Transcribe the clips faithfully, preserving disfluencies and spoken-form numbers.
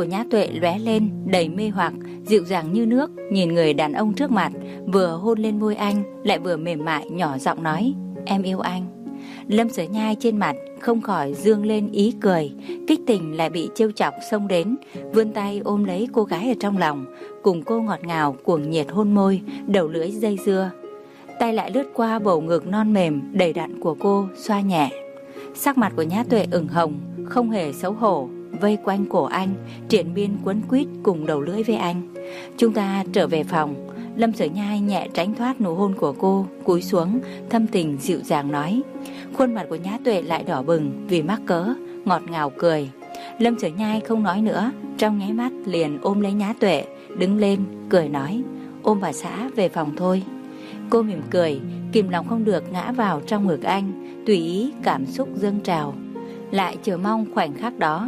của Nhã Tuệ lóe lên đầy mê hoặc, dịu dàng như nước, nhìn người đàn ông trước mặt, vừa hôn lên môi anh, lại vừa mềm mại nhỏ giọng nói: "Em yêu anh." Lâm Sở Nhai trên mặt không khỏi dương lên ý cười, kích tình lại bị trêu chọc xông đến, vươn tay ôm lấy cô gái ở trong lòng, cùng cô ngọt ngào cuồng nhiệt hôn môi, đầu lưỡi dây dưa. Tay lại lướt qua bầu ngực non mềm đầy đặn của cô, xoa nhẹ. Sắc mặt của Nhã Tuệ ửng hồng, không hề xấu hổ, vây quanh cổ anh, triển miên quấn quýt cùng đầu lưỡi với anh. Chúng ta trở về phòng. Lâm Sở Nhai nhẹ tránh thoát nụ hôn của cô, cúi xuống, thâm tình dịu dàng nói. Khuôn mặt của Nhã Tuệ lại đỏ bừng vì mắc cỡ, ngọt ngào cười. Lâm Sở Nhai không nói nữa, trong nháy mắt liền ôm lấy Nhã Tuệ, đứng lên, cười nói: "Ôm bà xã về phòng thôi." Cô mỉm cười, kìm lòng không được ngã vào trong ngực anh, tùy ý cảm xúc dâng trào, lại chờ mong khoảnh khắc đó.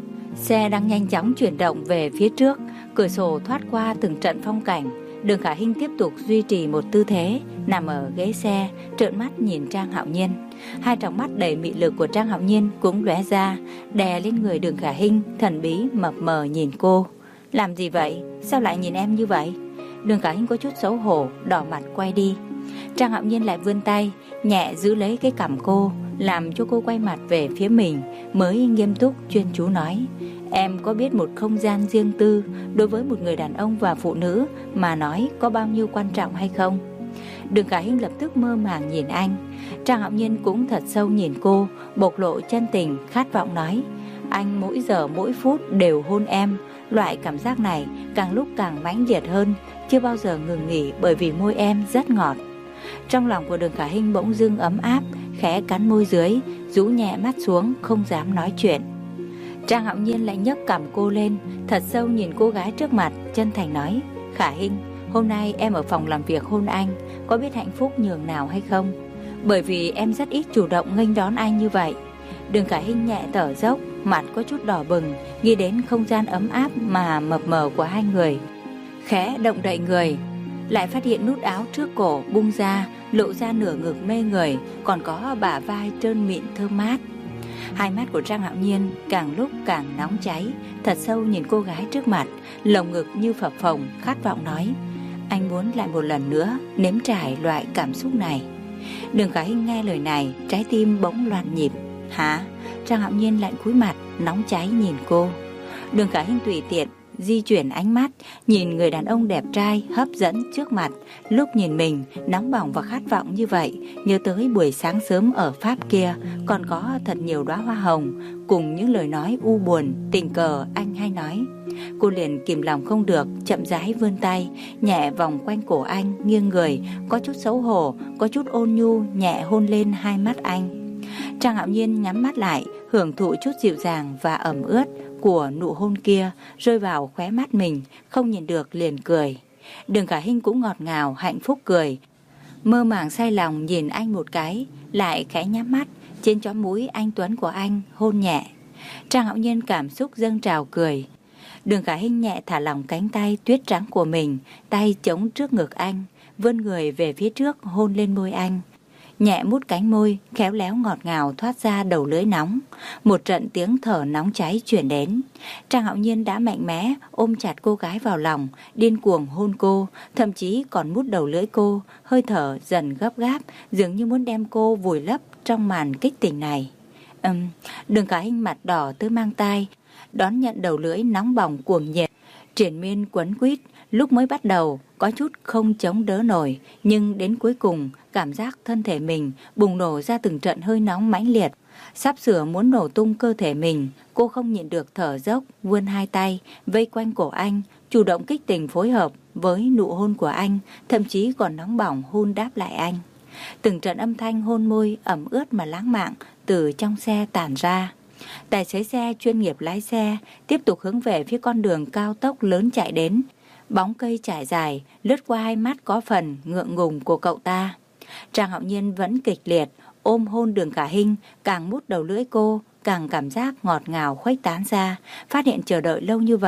Xe đang nhanh chóng chuyển động về phía trước, cửa sổ thoát qua từng trận phong cảnh. Đường Khả Hinh tiếp tục duy trì một tư thế, nằm ở ghế xe, trợn mắt nhìn Trang Hạo Nhiên. Hai tròng mắt đầy mị lực của Trang Hạo Nhiên cũng lóe ra, đè lên người Đường Khả Hinh, thần bí mập mờ nhìn cô. "Làm gì vậy? Sao lại nhìn em như vậy?" Đường Khả Hinh có chút xấu hổ, đỏ mặt quay đi. Trang Hạo Nhiên lại vươn tay, nhẹ giữ lấy cái cằm cô, làm cho cô quay mặt về phía mình, mới nghiêm túc chuyên chú nói: "Em có biết một không gian riêng tư đối với một người đàn ông và phụ nữ mà nói có bao nhiêu quan trọng hay không?" Đường Khả Hinh lập tức mơ màng nhìn anh. Trang Hạo Nhiên cũng thật sâu nhìn cô, bộc lộ chân tình, khát vọng nói: "Anh mỗi giờ mỗi phút đều hôn em. Loại cảm giác này càng lúc càng mãnh liệt hơn, chưa bao giờ ngừng nghỉ bởi vì môi em rất ngọt." Trong lòng của Đường Khả Hinh bỗng dưng ấm áp, khẽ cắn môi dưới, rũ nhẹ mắt xuống, không dám nói chuyện. Trang Hạo Nhiên lại nhấc cằm cô lên, thật sâu nhìn cô gái trước mặt, chân thành nói: "Khả Hinh, hôm nay em ở phòng làm việc hôn anh, có biết hạnh phúc nhường nào hay không? Bởi vì em rất ít chủ động nghênh đón anh như vậy." Đường Khả Hinh nhẹ thở dốc, mặt có chút đỏ bừng, nghĩ đến không gian ấm áp mà mập mờ của hai người. Khẽ động đậy người, lại phát hiện nút áo trước cổ bung ra, lộ ra nửa ngực mê người, còn có bả vai trơn mịn thơm mát. Hai mắt của Trang Hạo Nhiên càng lúc càng nóng cháy, thật sâu nhìn cô gái trước mặt, lồng ngực như phập phồng, khát vọng nói: "Anh muốn lại một lần nữa nếm trải loại cảm xúc này." Đường Khả Hinh nghe lời này, trái tim bỗng loạn nhịp. "Hả?" Trang Hạo Nhiên lại cúi mặt, nóng cháy nhìn cô. Đường Khả Hinh tùy tiện di chuyển ánh mắt, nhìn người đàn ông đẹp trai hấp dẫn trước mặt. Lúc nhìn mình nóng bỏng và khát vọng như vậy, nhớ tới buổi sáng sớm ở Pháp kia, còn có thật nhiều đóa hoa hồng, cùng những lời nói u buồn, tình cờ anh hay nói. Cô liền kìm lòng không được, chậm rãi vươn tay, nhẹ vòng quanh cổ anh, nghiêng người, có chút xấu hổ, có chút ôn nhu, nhẹ hôn lên hai mắt anh. Trang Hạo Nhiên nhắm mắt lại, hưởng thụ chút dịu dàng và ẩm ướt của nụ hôn kia rơi vào khóe mắt mình, không nhìn được liền cười. Đường Khả Hinh cũng ngọt ngào hạnh phúc cười, mơ màng say lòng nhìn anh một cái, lại khẽ nhắm mắt, trên chóp mũi anh tuấn của anh hôn nhẹ. Trang Hạo Nhiên cảm xúc dâng trào cười. Đường Khả Hinh nhẹ thả lỏng cánh tay tuyết trắng của mình, tay chống trước ngực anh, vươn người về phía trước hôn lên môi anh. Nhẹ mút cánh môi, khéo léo ngọt ngào thoát ra đầu lưỡi nóng. Một trận tiếng thở nóng cháy chuyển đến. Trang Hạo Nhiên đã mạnh mẽ ôm chặt cô gái vào lòng, điên cuồng hôn cô, thậm chí còn mút đầu lưỡi cô, hơi thở dần gấp gáp, dường như muốn đem cô vùi lấp trong màn kích tình này. Ừm, Đường Khả Hinh mặt đỏ tới mang tai, đón nhận đầu lưỡi nóng bỏng cuồng nhiệt, triển miên quấn quýt. Lúc mới bắt đầu có chút không chống đỡ nổi, nhưng đến cuối cùng cảm giác thân thể mình bùng nổ ra từng trận hơi nóng mãnh liệt, sắp sửa muốn nổ tung cơ thể mình. Cô không nhịn được thở dốc, vươn hai tay vây quanh cổ anh, chủ động kích tình phối hợp với nụ hôn của anh, thậm chí còn nóng bỏng hôn đáp lại anh. Từng trận âm thanh hôn môi ẩm ướt mà lãng mạn từ trong xe tản ra. Tài xế xe chuyên nghiệp lái xe tiếp tục hướng về phía con đường cao tốc lớn chạy đến. Bóng cây trải dài lướt qua hai mắt có phần ngượng ngùng của cậu ta. Trang Hạo Nhiên vẫn kịch liệt ôm hôn Đường Khả Hinh, càng mút đầu lưỡi cô, càng cảm giác ngọt ngào khuếch tán ra. Phát hiện chờ đợi lâu như vậy,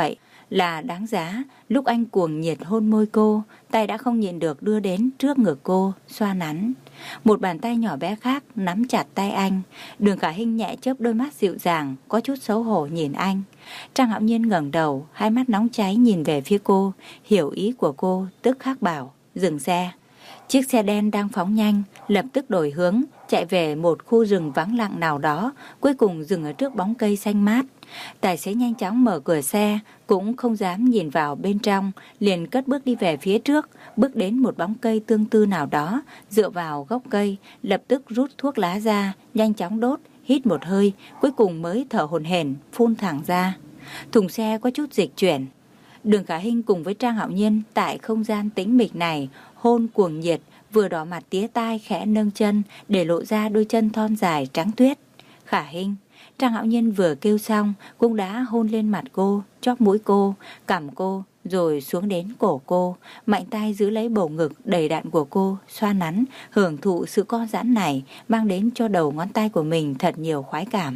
là đáng giá. Lúc anh cuồng nhiệt hôn môi cô, tay đã không nhịn được đưa đến trước ngực cô, xoa nắn. Một bàn tay nhỏ bé khác nắm chặt tay anh. Đường Khả Hinh nhẹ chớp đôi mắt dịu dàng, có chút xấu hổ nhìn anh. Trang Hạo Nhiên ngẩng đầu, hai mắt nóng cháy nhìn về phía cô, hiểu ý của cô, tức khắc bảo, dừng xe. Chiếc xe đen đang phóng nhanh, lập tức đổi hướng, chạy về một khu rừng vắng lặng nào đó, cuối cùng dừng ở trước bóng cây xanh mát. Tài xế nhanh chóng mở cửa xe, cũng không dám nhìn vào bên trong, liền cất bước đi về phía trước, bước đến một bóng cây tương tư nào đó, dựa vào gốc cây, lập tức rút thuốc lá ra, nhanh chóng đốt, hít một hơi, cuối cùng mới thở hổn hển, phun thẳng ra. Thùng xe có chút dịch chuyển. Đường Khả Hinh cùng với Trang Hạo Nhiên tại không gian tĩnh mịch này hôn cuồng nhiệt, vừa đỏ mặt tía tai khẽ nâng chân để lộ ra đôi chân thon dài trắng tuyết. Khả Hinh. Trang Hạo Nhiên vừa kêu xong cũng đã hôn lên mặt cô, chóp mũi cô, cằm cô, rồi xuống đến cổ cô, mạnh tay giữ lấy bầu ngực đầy đặn của cô, xoa nắn, hưởng thụ sự co giãn này, mang đến cho đầu ngón tay của mình thật nhiều khoái cảm.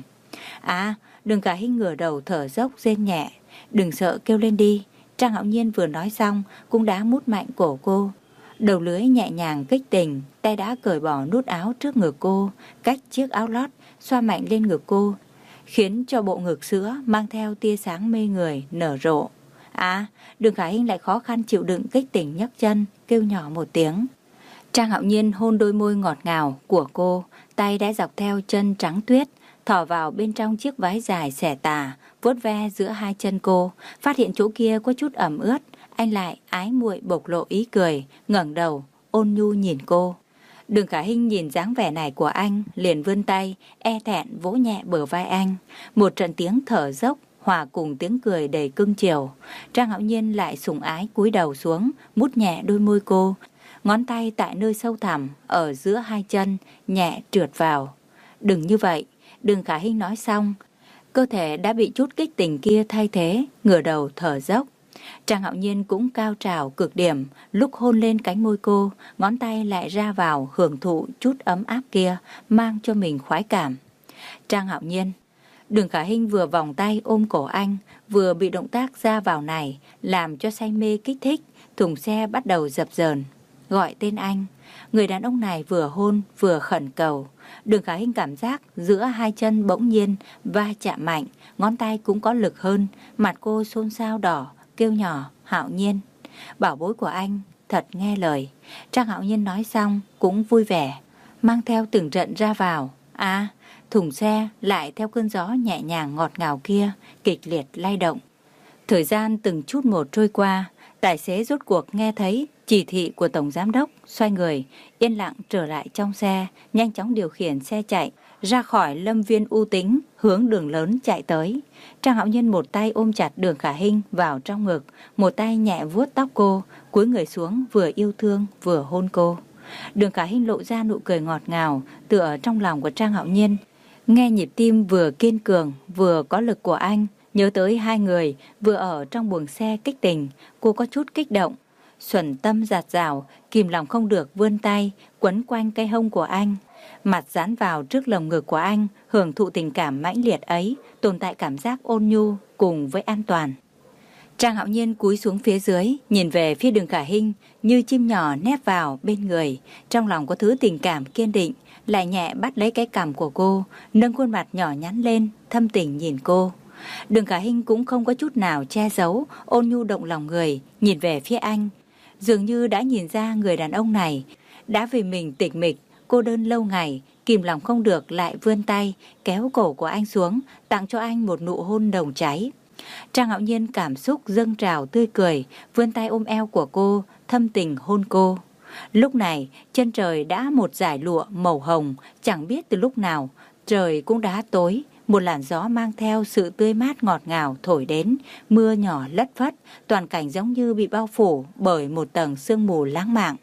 À, Đường Khả Hinh ngửa đầu thở dốc rên nhẹ, đừng sợ, kêu lên đi. Trang Hạo Nhiên vừa nói xong cũng đã mút mạnh cổ cô. Đầu lưới nhẹ nhàng kích tình, tay đã cởi bỏ nút áo trước ngực cô, cách chiếc áo lót, xoa mạnh lên ngực cô, khiến cho bộ ngực sữa mang theo tia sáng mê người, nở rộ. À, Đường Khả Hinh lại khó khăn chịu đựng kích tình nhấc chân, kêu nhỏ một tiếng. Trang Hạo Nhiên hôn đôi môi ngọt ngào của cô, tay đã dọc theo chân trắng tuyết, thò vào bên trong chiếc váy dài xẻ tà, vuốt ve giữa hai chân cô, phát hiện chỗ kia có chút ẩm ướt, anh lại ái muội bộc lộ ý cười, ngẩng đầu, ôn nhu nhìn cô. Đường Khả Hinh nhìn dáng vẻ này của anh, liền vươn tay, e thẹn vỗ nhẹ bờ vai anh. Một trận tiếng thở dốc, hòa cùng tiếng cười đầy cưng chiều. Trang Hạo Nhiên lại sủng ái cúi đầu xuống, mút nhẹ đôi môi cô. Ngón tay tại nơi sâu thẳm, ở giữa hai chân, nhẹ trượt vào. Đừng như vậy, Đường Khả Hinh nói xong. Cơ thể đã bị chút kích tình kia thay thế, ngửa đầu thở dốc. Trang Hạo Nhiên cũng cao trào cực điểm, lúc hôn lên cánh môi cô, ngón tay lại ra vào hưởng thụ chút ấm áp kia, mang cho mình khoái cảm. Trang Hạo Nhiên. Đường Khả Hinh vừa vòng tay ôm cổ anh, vừa bị động tác ra vào này, làm cho say mê kích thích, thùng xe bắt đầu dập dờn. Gọi tên anh, người đàn ông này vừa hôn vừa khẩn cầu. Đường Khả Hinh cảm giác giữa hai chân bỗng nhiên va chạm mạnh, ngón tay cũng có lực hơn, mặt cô xôn xao đỏ, kêu nhỏ, Hạo Nhiên. Bảo bối của anh, thật nghe lời. Trang Hạo Nhiên nói xong cũng vui vẻ, mang theo từng trận ra vào. À, thùng xe lại theo cơn gió nhẹ nhàng ngọt ngào kia, kịch liệt lay động. Thời gian từng chút một trôi qua, tài xế rốt cuộc nghe thấy chỉ thị của Tổng Giám Đốc, xoay người, yên lặng trở lại trong xe, nhanh chóng điều khiển xe chạy ra khỏi lâm viên U Tính, hướng đường lớn chạy tới. Trang Hạo Nhiên một tay ôm chặt Đường Khả Hinh vào trong ngực, một tay nhẹ vuốt tóc cô, cúi người xuống vừa yêu thương vừa hôn cô. Đường Khả Hinh lộ ra nụ cười ngọt ngào, tựa trong lòng của Trang Hạo Nhiên. Nghe nhịp tim vừa kiên cường vừa có lực của anh, nhớ tới hai người vừa ở trong buồng xe kích tình, cô có chút kích động. Xuẩn tâm giạt rào, kìm lòng không được vươn tay, quấn quanh cái hông của anh. Mặt dán vào trước lồng ngực của anh, hưởng thụ tình cảm mãnh liệt ấy, tồn tại cảm giác ôn nhu cùng với an toàn. Trang Hạo Nhiên cúi xuống phía dưới, nhìn về phía Đường Khả Hinh, như chim nhỏ nép vào bên người. Trong lòng có thứ tình cảm kiên định, lại nhẹ bắt lấy cái cằm của cô, nâng khuôn mặt nhỏ nhắn lên, thâm tình nhìn cô. Đường Khả Hinh cũng không có chút nào che giấu, ôn nhu động lòng người, nhìn về phía anh. Dường như đã nhìn ra người đàn ông này đã vì mình tịch mịch, cô đơn lâu ngày, kìm lòng không được lại vươn tay, kéo cổ của anh xuống, tặng cho anh một nụ hôn nồng cháy. Trang Hạo Nhiên cảm xúc dâng trào tươi cười, vươn tay ôm eo của cô, thâm tình hôn cô. Lúc này, chân trời đã một dải lụa màu hồng, chẳng biết từ lúc nào, trời cũng đã tối. Một làn gió mang theo sự tươi mát ngọt ngào thổi đến, mưa nhỏ lất phất, toàn cảnh giống như bị bao phủ bởi một tầng sương mù lãng mạn.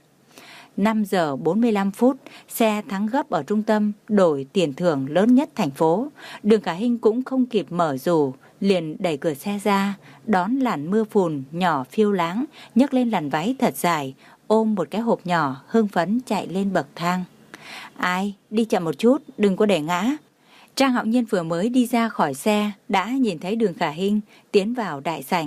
năm giờ bốn mươi lăm phút, xe thắng gấp ở trung tâm đổi tiền thưởng lớn nhất thành phố. Đường Khả Hinh cũng không kịp mở dù, liền đẩy cửa xe ra, đón làn mưa phùn nhỏ phiêu láng, nhấc lên làn váy thật dài, ôm một cái hộp nhỏ, hưng phấn chạy lên bậc thang. Ai, đi chậm một chút, đừng có để ngã. Trang Hạo Nhiên vừa mới đi ra khỏi xe, đã nhìn thấy Đường Khả Hinh tiến vào đại sảnh.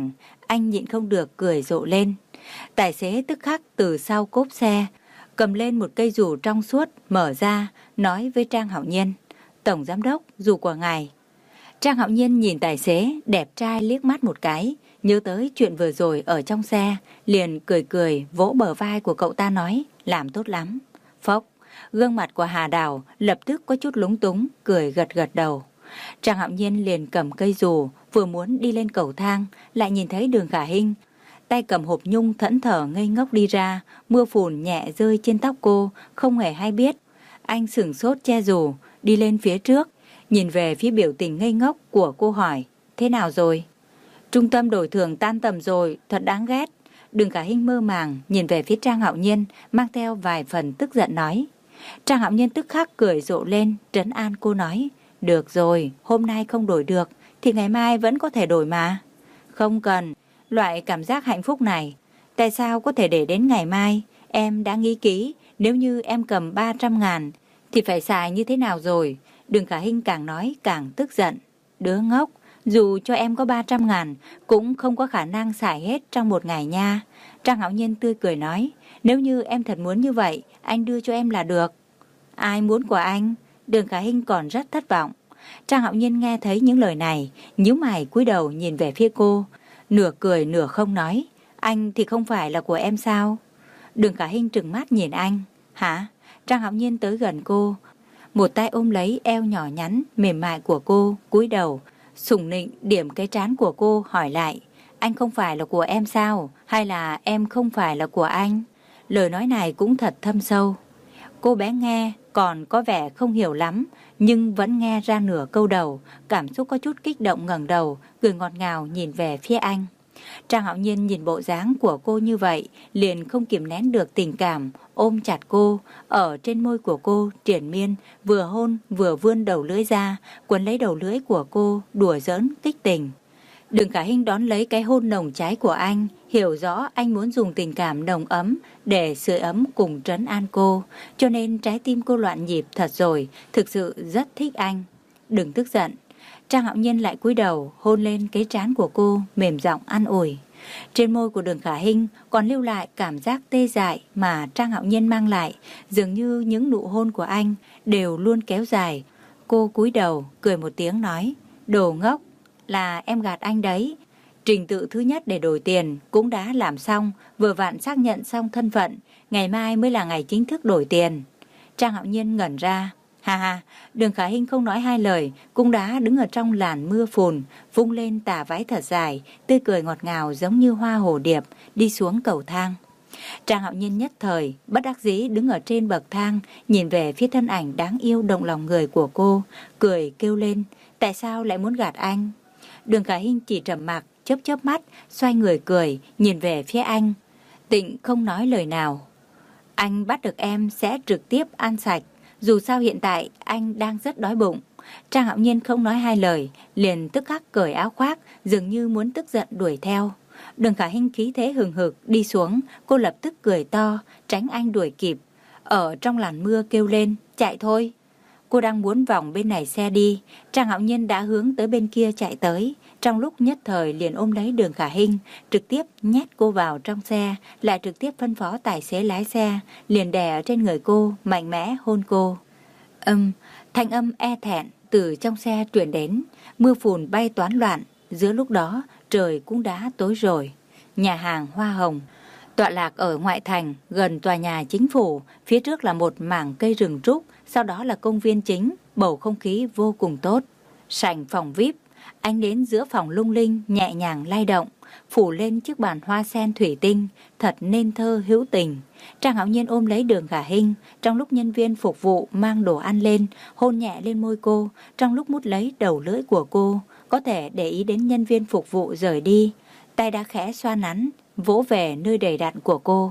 anh nhịn không được cười rộ lên. Tài xế tức khắc từ sau cốp xe cầm lên một cây dù trong suốt, mở ra, nói với Trang Hạo Nhiên: "Tổng giám đốc, dù của ngài." Trang Hạo Nhiên nhìn tài xế đẹp trai liếc mắt một cái, nhớ tới chuyện vừa rồi ở trong xe, liền cười cười vỗ bờ vai của cậu ta nói: "Làm tốt lắm." Phốc, gương mặt của Hà Đào lập tức có chút lúng túng, cười gật gật đầu. Trang Hạo Nhiên liền cầm cây dù, vừa muốn đi lên cầu thang, lại nhìn thấy Đường Khả Hinh tay cầm hộp nhung thẫn thờ ngây ngốc đi ra, mưa phùn nhẹ rơi trên tóc cô, không hề hay biết. Anh sửng sốt che dù, đi lên phía trước, nhìn về phía biểu tình ngây ngốc của cô hỏi: "Thế nào rồi?" "Trung tâm đổi thưởng tan tầm rồi, thật đáng ghét." Đường Khả Hinh mơ màng nhìn về phía Trang Hạo Nhiên, mang theo vài phần tức giận nói. Trang Hạo Nhiên tức khắc cười rộ lên, trấn an cô nói: "Được rồi, hôm nay không đổi được thì ngày mai vẫn có thể đổi mà." "Không cần, loại cảm giác hạnh phúc này tại sao có thể để đến ngày mai? Em đã nghĩ kỹ, nếu như em cầm ba trăm ngàn thì phải xài như thế nào rồi?" Đường Khả Hinh càng nói càng tức giận. "Đứa ngốc, dù cho em có ba trăm ngàn cũng không có khả năng xài hết trong một ngày nha." Trang Hạo Nhiên tươi cười nói: "Nếu như em thật muốn như vậy, anh đưa cho em là được." "Ai muốn của anh?" Đường Khả Hinh còn rất thất vọng. Trang Hạo Nhiên nghe thấy những lời này, nhíu mày cúi đầu nhìn về phía cô, nửa cười nửa không nói: "Anh thì không phải là của em sao?" Đường Khả Hinh trừng mắt nhìn anh. "Hả?" Trang Hạo Nhiên tới gần cô, một tay ôm lấy eo nhỏ nhắn mềm mại của cô, cúi đầu sủng nịnh điểm cái trán của cô, hỏi lại: "Anh không phải là của em sao? Hay là em không phải là của anh?" Lời nói này cũng thật thâm sâu. Cô bé nghe còn có vẻ không hiểu lắm, nhưng vẫn nghe ra nửa câu đầu, cảm xúc có chút kích động, ngẩng đầu, cười ngọt ngào nhìn về phía anh. Trang Hạo Nhiên nhìn bộ dáng của cô như vậy, liền không kìm nén được tình cảm, ôm chặt cô, ở trên môi của cô triền miên, vừa hôn vừa vươn đầu lưỡi ra, quấn lấy đầu lưỡi của cô, đùa giỡn kích tình. Đường Khả Hinh đón lấy cái hôn nồng cháy của anh, hiểu rõ anh muốn dùng tình cảm nồng ấm để sưởi ấm cùng trấn an cô, cho nên trái tim cô loạn nhịp thật rồi, thực sự rất thích anh. "Đừng tức giận." Trang Hạo Nhiên lại cúi đầu hôn lên cái trán của cô, mềm giọng an ủi. Trên môi của Đường Khả Hinh còn lưu lại cảm giác tê dại mà Trang Hạo Nhiên mang lại, dường như những nụ hôn của anh đều luôn kéo dài. Cô cúi đầu cười một tiếng nói: "Đồ ngốc, là em gạt anh đấy. Trình tự thứ nhất để đổi tiền cũng đã làm xong, vừa vặn xác nhận xong thân phận, ngày mai mới là ngày chính thức đổi tiền." Trang Hạo Nhiên ngẩn ra. Ha ha, Đường Khả Hinh không nói hai lời, cũng đã đứng ở trong làn mưa phùn, vung lên tà váy thật dài, tươi cười ngọt ngào giống như hoa hồ điệp, đi xuống cầu thang. Trang Hạo Nhiên nhất thời bất đắc dĩ đứng ở trên bậc thang, nhìn về phía thân ảnh đáng yêu động lòng người của cô, cười kêu lên: "Tại sao lại muốn gạt anh?" Đường Khả Hinh chỉ trầm mặc, chớp chớp mắt, xoay người cười, nhìn về phía anh. Tịnh không nói lời nào. "Anh bắt được em sẽ trực tiếp ăn sạch. Dù sao hiện tại anh đang rất đói bụng." Trang Hạo Nhiên không nói hai lời, liền tức khắc cởi áo khoác, dường như muốn tức giận đuổi theo. Đường Khả Hinh khí thế hừng hực đi xuống, cô lập tức cười to, tránh anh đuổi kịp. Ở trong làn mưa kêu lên: "Chạy thôi." Cô đang muốn vòng bên này xe đi, Trang Hạo Nhiên đã hướng tới bên kia chạy tới. Trong lúc nhất thời liền ôm lấy Đường Khả Hinh, trực tiếp nhét cô vào trong xe, lại trực tiếp phân phó tài xế lái xe, liền đè ở trên người cô, mạnh mẽ hôn cô. Âm, thanh âm e thẹn từ trong xe truyền đến, mưa phùn bay toán loạn. Giữa lúc đó trời cũng đã tối rồi. Nhà hàng Hoa Hồng tọa lạc ở ngoại thành, gần tòa nhà chính phủ, phía trước là một mảng cây rừng trúc, sau đó là công viên chính, bầu không khí vô cùng tốt. Sảnh phòng vi ai pi, ánh đến giữa phòng lung linh nhẹ nhàng lay động, phủ lên chiếc bàn hoa sen thủy tinh, thật nên thơ hữu tình. Trang Hạo Nhiên ôm lấy Đường Khả Hinh, trong lúc nhân viên phục vụ mang đồ ăn lên, hôn nhẹ lên môi cô, trong lúc mút lấy đầu lưỡi của cô, có thể để ý đến nhân viên phục vụ rời đi, tay đã khẽ xoa nắn, vỗ về nơi đầy đặn của cô.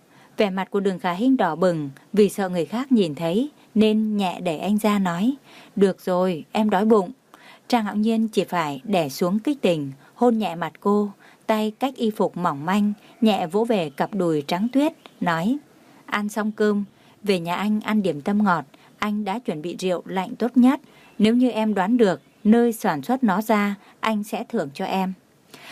Vẻ mặt của Đường Khả Hinh đỏ bừng, vì sợ người khác nhìn thấy, nên nhẹ đẩy anh ra nói: "Được rồi, em đói bụng." Trang Hạo Nhiên chỉ phải đè xuống kích tình, hôn nhẹ mặt cô, tay cách y phục mỏng manh, nhẹ vỗ về cặp đùi trắng tuyết, nói: "Ăn xong cơm, về nhà anh ăn điểm tâm ngọt, anh đã chuẩn bị rượu lạnh tốt nhất. Nếu như em đoán được nơi sản xuất nó ra, anh sẽ thưởng cho em."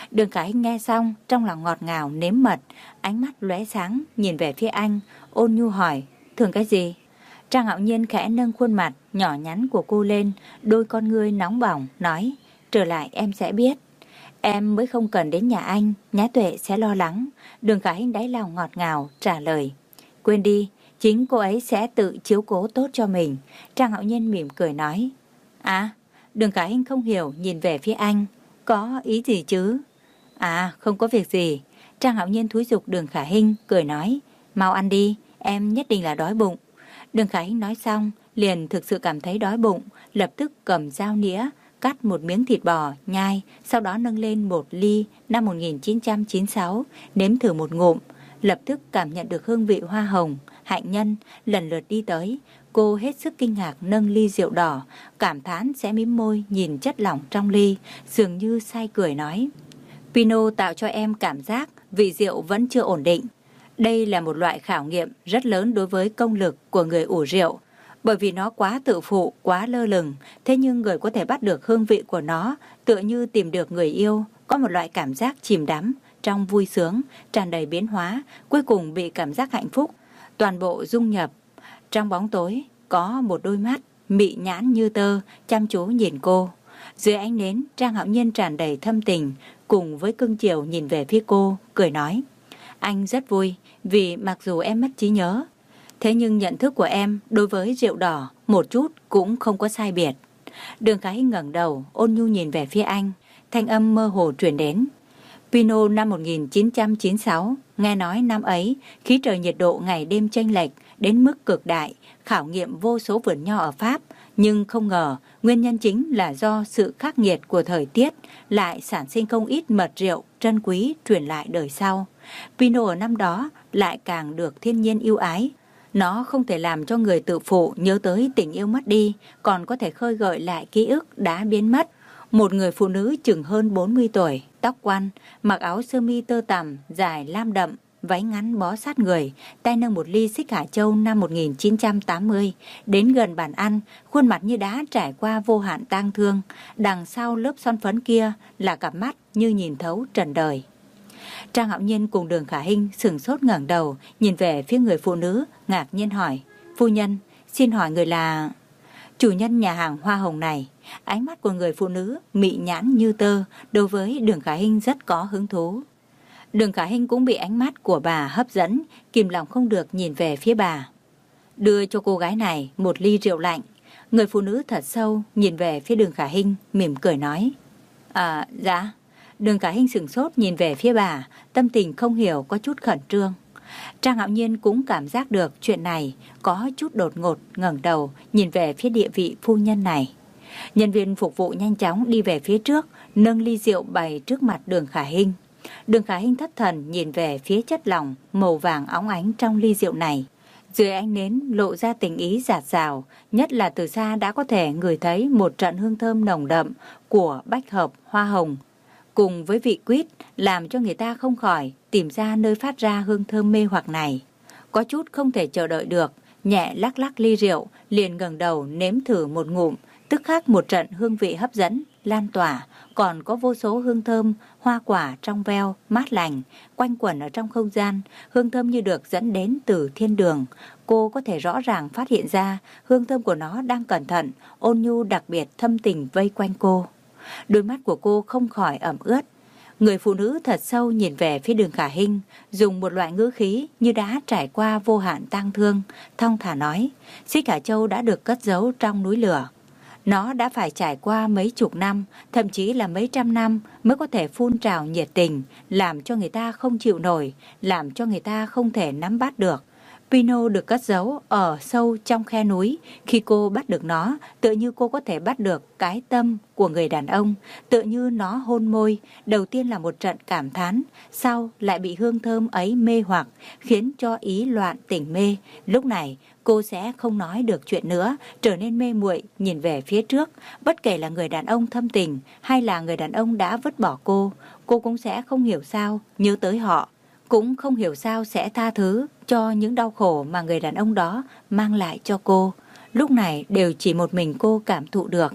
Đường Khả Hinh nghe xong, trong lòng ngọt ngào nếm mật, ánh mắt lóe sáng nhìn về phía anh, ôn nhu hỏi, thường cái gì? Trang Hạo Nhiên khẽ nâng khuôn mặt nhỏ nhắn của cô lên, đôi con ngươi nóng bỏng, nói, trở lại em sẽ biết. Em mới không cần đến nhà anh, Nhã Tuệ sẽ lo lắng. Đường Khả Hinh đáy lòng ngọt ngào trả lời, quên đi, chính cô ấy sẽ tự chiếu cố tốt cho mình. Trang Hạo Nhiên mỉm cười nói, à, Đường Khả Hinh không hiểu nhìn về phía anh, có ý gì chứ? À, không có việc gì. Trang Hạo Nhiên thúi giục Đường Khả Hinh, cười nói, mau ăn đi, em nhất định là đói bụng. Đường Khả Hinh nói xong, liền thực sự cảm thấy đói bụng, lập tức cầm dao nĩa, cắt một miếng thịt bò, nhai, sau đó nâng lên một ly năm một nghìn chín trăm chín mươi sáu, nếm thử một ngụm, lập tức cảm nhận được hương vị hoa hồng, hạnh nhân, lần lượt đi tới. Cô hết sức kinh ngạc nâng ly rượu đỏ, cảm thán sẽ mím môi nhìn chất lỏng trong ly, dường như say cười nói, Pinot tạo cho em cảm giác vị rượu vẫn chưa ổn định. Đây là một loại khảo nghiệm rất lớn đối với công lực của người ủ rượu, bởi vì nó quá tự phụ, quá lơ lửng, thế nhưng người có thể bắt được hương vị của nó tựa như tìm được người yêu, có một loại cảm giác chìm đắm trong vui sướng, tràn đầy biến hóa, cuối cùng bị cảm giác hạnh phúc, toàn bộ dung nhập. Trong bóng tối, có một đôi mắt, mị nhãn như tơ, chăm chú nhìn cô. Dưới ánh nến, Trang Hạo Nhiên tràn đầy thâm tình, cùng với cưng chiều nhìn về phía cô, cười nói, anh rất vui, vì mặc dù em mất trí nhớ, thế nhưng nhận thức của em đối với rượu đỏ một chút cũng không có sai biệt. Đường Khả Hinh ngẩng đầu, ôn nhu nhìn về phía anh, thanh âm mơ hồ truyền đến, Pinot năm một nghìn chín trăm chín mươi sáu, nghe nói năm ấy, khí trời nhiệt độ ngày đêm chênh lệch đến mức cực đại, khảo nghiệm vô số vườn nho ở Pháp, nhưng không ngờ nguyên nhân chính là do sự khắc nghiệt của thời tiết lại sản sinh không ít mật rượu trân quý truyền lại đời sau. Pinot ở năm đó lại càng được thiên nhiên yêu ái. Nó không thể làm cho người tự phụ nhớ tới tình yêu mất đi, còn có thể khơi gợi lại ký ức đã biến mất. Một người phụ nữ chừng hơn bốn mươi tuổi, tóc quăn, mặc áo sơ mi tơ tằm, dài lam đậm, váy ngắn bó sát người, tay nâng một ly xích Hà Châu năm một nghìn chín trăm tám mươi, đến gần bàn ăn, khuôn mặt như đã trải qua vô hạn tang thương, đằng sau lớp son phấn kia là cặp mắt như nhìn thấu trần đời. Trang Hạo Nhiên cùng Đường Khả Hinh sửng sốt ngẩng đầu, nhìn về phía người phụ nữ, ngạc nhiên hỏi, phu nhân, xin hỏi người là... Chủ nhân nhà hàng hoa hồng này. Ánh mắt của người phụ nữ mị nhãn như tơ, đối với Đường Khả Hinh rất có hứng thú. Đường Khả Hinh cũng bị ánh mắt của bà hấp dẫn, kìm lòng không được nhìn về phía bà. Đưa cho cô gái này một ly rượu lạnh. Người phụ nữ thật sâu nhìn về phía Đường Khả Hinh, mỉm cười nói, À, dạ. Đường Khả Hinh sửng sốt nhìn về phía bà, tâm tình không hiểu có chút khẩn trương. Trang Hạo Nhiên cũng cảm giác được chuyện này có chút đột ngột, ngẩng đầu nhìn về phía địa vị phu nhân này. Nhân viên phục vụ nhanh chóng đi về phía trước, nâng ly rượu bày trước mặt Đường Khả Hinh. Đường Khả Hinh thất thần nhìn về phía chất lỏng màu vàng óng ánh trong ly rượu này. Dưới ánh nến lộ ra tình ý dạt dào, nhất là từ xa đã có thể ngửi thấy một trận hương thơm nồng đậm của bách hợp, hoa hồng, cùng với vị quýt làm cho người ta không khỏi tìm ra nơi phát ra hương thơm mê hoặc này. Có chút không thể chờ đợi được, nhẹ lắc lắc ly rượu, liền ngẩng đầu nếm thử một ngụm, tức khắc một trận hương vị hấp dẫn, lan tỏa, còn có vô số hương thơm, hoa quả trong veo, mát lành, quanh quẩn ở trong không gian, hương thơm như được dẫn đến từ thiên đường. Cô có thể rõ ràng phát hiện ra, hương thơm của nó đang cẩn thận, ôn nhu đặc biệt thâm tình vây quanh cô. Đôi mắt của cô không khỏi ẩm ướt. Người phụ nữ thật sâu nhìn về phía Đường Khả Hinh, dùng một loại ngữ khí như đã trải qua vô hạn tang thương, thong thả nói, xích Hà Châu đã được cất giấu trong núi lửa. Nó đã phải trải qua mấy chục năm, thậm chí là mấy trăm năm mới có thể phun trào nhiệt tình, làm cho người ta không chịu nổi, làm cho người ta không thể nắm bắt được. Pinot được cất giấu ở sâu trong khe núi. Khi cô bắt được nó, tựa như cô có thể bắt được cái tâm của người đàn ông, tựa như nó hôn môi. Đầu tiên là một trận cảm thán, sau lại bị hương thơm ấy mê hoặc, khiến cho ý loạn tỉnh mê. Lúc này, cô sẽ không nói được chuyện nữa, trở nên mê muội nhìn về phía trước. Bất kể là người đàn ông thâm tình hay là người đàn ông đã vứt bỏ cô, cô cũng sẽ không hiểu sao nhớ tới họ, cũng không hiểu sao sẽ tha thứ cho những đau khổ mà người đàn ông đó mang lại cho cô. Lúc này đều chỉ một mình cô cảm thụ được.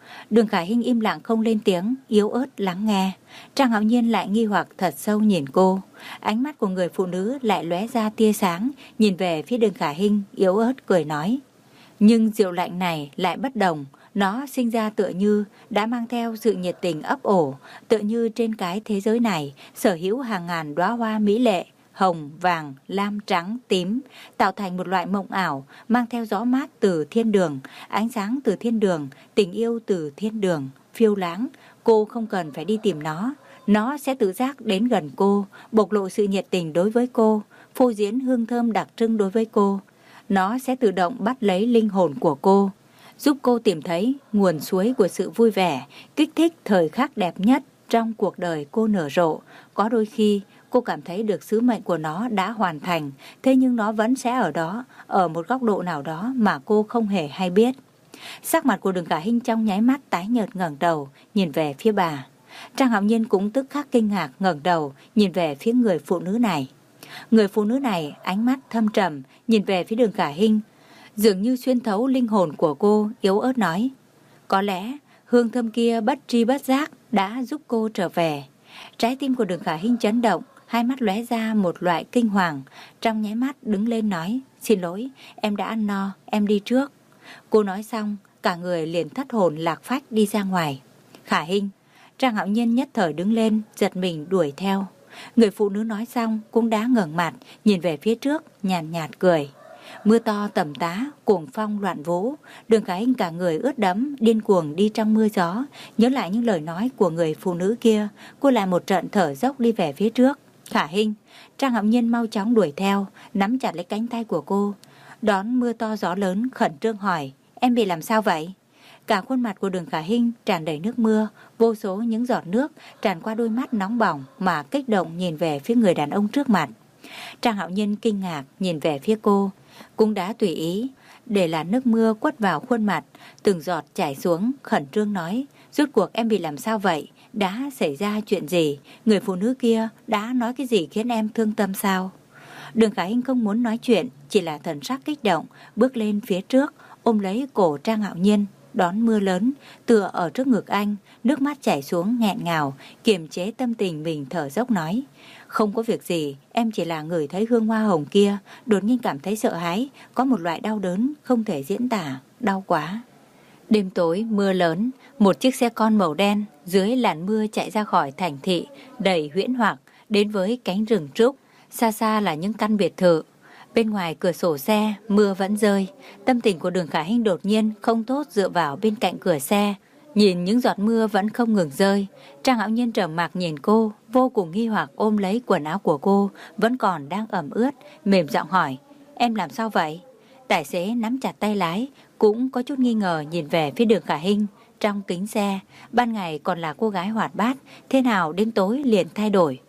Đường Khải Hinh im lặng không lên tiếng, yếu ớt lắng nghe. Trang Hạo Nhiên lại nghi hoặc thật sâu nhìn cô. Ánh mắt của người phụ nữ lại lóe ra tia sáng, nhìn về phía Đường Khải Hinh, yếu ớt cười nói. Nhưng rượu lạnh này lại bất đồng. Nó sinh ra tựa như đã mang theo sự nhiệt tình ấp ổ, tựa như trên cái thế giới này sở hữu hàng ngàn đóa hoa mỹ lệ, hồng, vàng, lam, trắng, tím, tạo thành một loại mộng ảo, mang theo gió mát từ thiên đường, ánh sáng từ thiên đường, tình yêu từ thiên đường, phiêu lãng. Cô không cần phải đi tìm nó, nó sẽ tự giác đến gần cô, bộc lộ sự nhiệt tình đối với cô, phô diễn hương thơm đặc trưng đối với cô. Nó sẽ tự động bắt lấy linh hồn của cô, giúp cô tìm thấy nguồn suối của sự vui vẻ, kích thích thời khắc đẹp nhất trong cuộc đời cô nở rộ. Có đôi khi cô cảm thấy được sứ mệnh của nó đã hoàn thành, thế nhưng nó vẫn sẽ ở đó, ở một góc độ nào đó mà cô không hề hay biết. Sắc mặt của Đường Khải Hinh trong nháy mắt tái nhợt, ngẩng đầu nhìn về phía bà. Trang Hạo Nhiên cũng tức khắc kinh ngạc ngẩng đầu nhìn về phía người phụ nữ này. Người phụ nữ này ánh mắt thâm trầm nhìn về phía Đường Khải Hinh, dường như xuyên thấu linh hồn của cô, yếu ớt nói. Có lẽ hương thơm kia bất tri bất giác đã giúp cô trở về. Trái tim của Đường Khải Hinh chấn động, hai mắt lóe ra một loại kinh hoàng, trong nháy mắt đứng lên nói. Xin lỗi, em đã ăn no, em đi trước. Cô nói xong, cả người liền thất hồn lạc phách đi ra ngoài. Khải Hinh. Trang Hạo Nhiên nhất thời đứng lên, giật mình đuổi theo. Người phụ nữ nói xong cũng đã ngẩng mặt nhìn về phía trước, nhàn nhạt, nhạt cười. Mưa to tầm tá, cuồng phong loạn vũ. Đường Khải Hinh cả người ướt đẫm, điên cuồng đi trong mưa gió. Nhớ lại những lời nói của người phụ nữ kia, cô lại một trận thở dốc đi về phía trước. Khải Hinh. Trang Hạo Nhiên mau chóng đuổi theo, nắm chặt lấy cánh tay của cô, đón mưa to gió lớn, khẩn trương hỏi. Em bị làm sao vậy? Cả khuôn mặt của Đường Khải Hinh tràn đầy nước mưa, vô số những giọt nước tràn qua đôi mắt nóng bỏng mà kích động nhìn về phía người đàn ông trước mặt. Trang Hạo Nhiên kinh ngạc nhìn về phía cô, cũng đã tùy ý để là nước mưa quất vào khuôn mặt, từng giọt chảy xuống, khẩn trương nói. Rốt cuộc em bị làm sao vậy? Đã xảy ra chuyện gì? Người phụ nữ kia đã nói cái gì khiến em thương tâm sao? Đường Khải Hinh không muốn nói chuyện, chỉ là thần sắc kích động, bước lên phía trước, ôm lấy cổ Trang Hạo Nhiên, đón mưa lớn, tựa ở trước ngực anh, nước mắt chảy xuống nghẹn ngào, kiềm chế tâm tình mình thở dốc nói. Không có việc gì, em chỉ là ngửi thấy hương hoa hồng kia, đột nhiên cảm thấy sợ hãi, có một loại đau đớn không thể diễn tả, đau quá. Đêm tối, mưa lớn, một chiếc xe con màu đen dưới làn mưa chạy ra khỏi thành thị, đầy huyễn hoặc, đến với cánh rừng trúc. Xa xa là những căn biệt thự. Bên ngoài cửa sổ xe, mưa vẫn rơi. Tâm tình của Đường Khải Hinh đột nhiên không tốt dựa vào bên cạnh cửa xe. Nhìn những giọt mưa vẫn không ngừng rơi. Trang Hạo Nhiên trầm mặc nhìn cô, vô cùng nghi hoặc ôm lấy quần áo của cô, vẫn còn đang ẩm ướt, mềm giọng hỏi. Em làm sao vậy? Tài xế nắm chặt tay lái, cũng có chút nghi ngờ nhìn về phía Đường Khải Hinh. Trong kính xe, ban ngày còn là cô gái hoạt bát, thế nào đến tối liền thay đổi.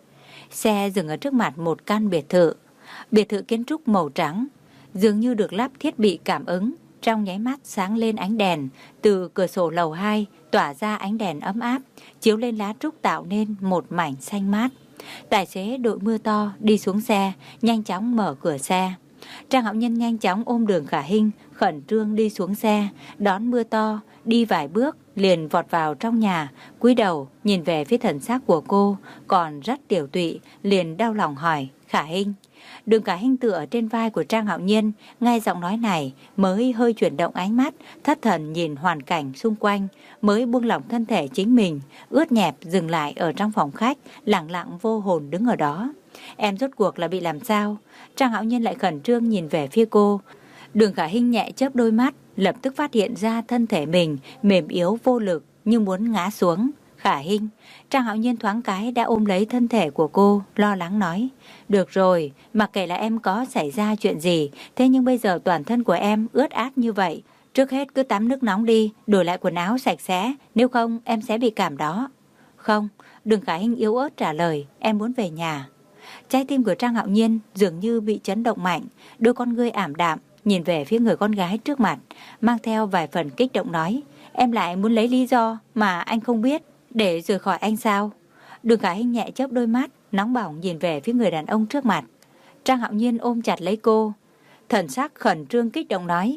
Xe dừng ở trước mặt một căn biệt thự. Biệt thự kiến trúc màu trắng, dường như được lắp thiết bị cảm ứng. Trong nháy mắt sáng lên ánh đèn, từ cửa sổ lầu hai tỏa ra ánh đèn ấm áp, chiếu lên lá trúc tạo nên một mảnh xanh mát. Tài xế đội mưa to đi xuống xe, nhanh chóng mở cửa xe. Trang Hạo Nhiên nhanh chóng ôm Đường Khải Hinh, khẩn trương đi xuống xe, đón mưa to, đi vài bước liền vọt vào trong nhà, cúi đầu nhìn về phía thần sắc của cô còn rất tiểu tụy, liền đau lòng hỏi. Khải Hinh. Đường Khải Hinh tựa ở trên vai của Trang Hạo Nhiên, nghe giọng nói này mới hơi chuyển động ánh mắt, thất thần nhìn hoàn cảnh xung quanh, mới buông lỏng thân thể chính mình, ướt nhẹp dừng lại ở trong phòng khách, lặng lặng vô hồn đứng ở đó. Em rốt cuộc là bị làm sao? Trang Hạo Nhiên lại khẩn trương nhìn về phía cô. Đường Khải Hinh nhẹ chớp đôi mắt, lập tức phát hiện ra thân thể mình mềm yếu vô lực như muốn ngã xuống. Khải Hinh. Trang Hạo Nhiên thoáng cái đã ôm lấy thân thể của cô, lo lắng nói. Được rồi, mặc kệ là em có xảy ra chuyện gì, thế nhưng bây giờ toàn thân của em ướt át như vậy. Trước hết cứ tắm nước nóng đi, đổi lại quần áo sạch sẽ, nếu không em sẽ bị cảm đó. Không, Đường Khải Hinh yếu ớt trả lời, em muốn về nhà. Trái tim của Trang Hạo Nhiên dường như bị chấn động mạnh, đôi con ngươi ảm đạm, nhìn về phía người con gái trước mặt, mang theo vài phần kích động nói. Em lại muốn lấy lý do mà anh không biết để rời khỏi anh sao? Đường Khải Hinh nhẹ chớp đôi mắt, nóng bỏng nhìn về phía người đàn ông trước mặt. Trang Hạo Nhiên ôm chặt lấy cô, thần sắc khẩn trương kích động nói.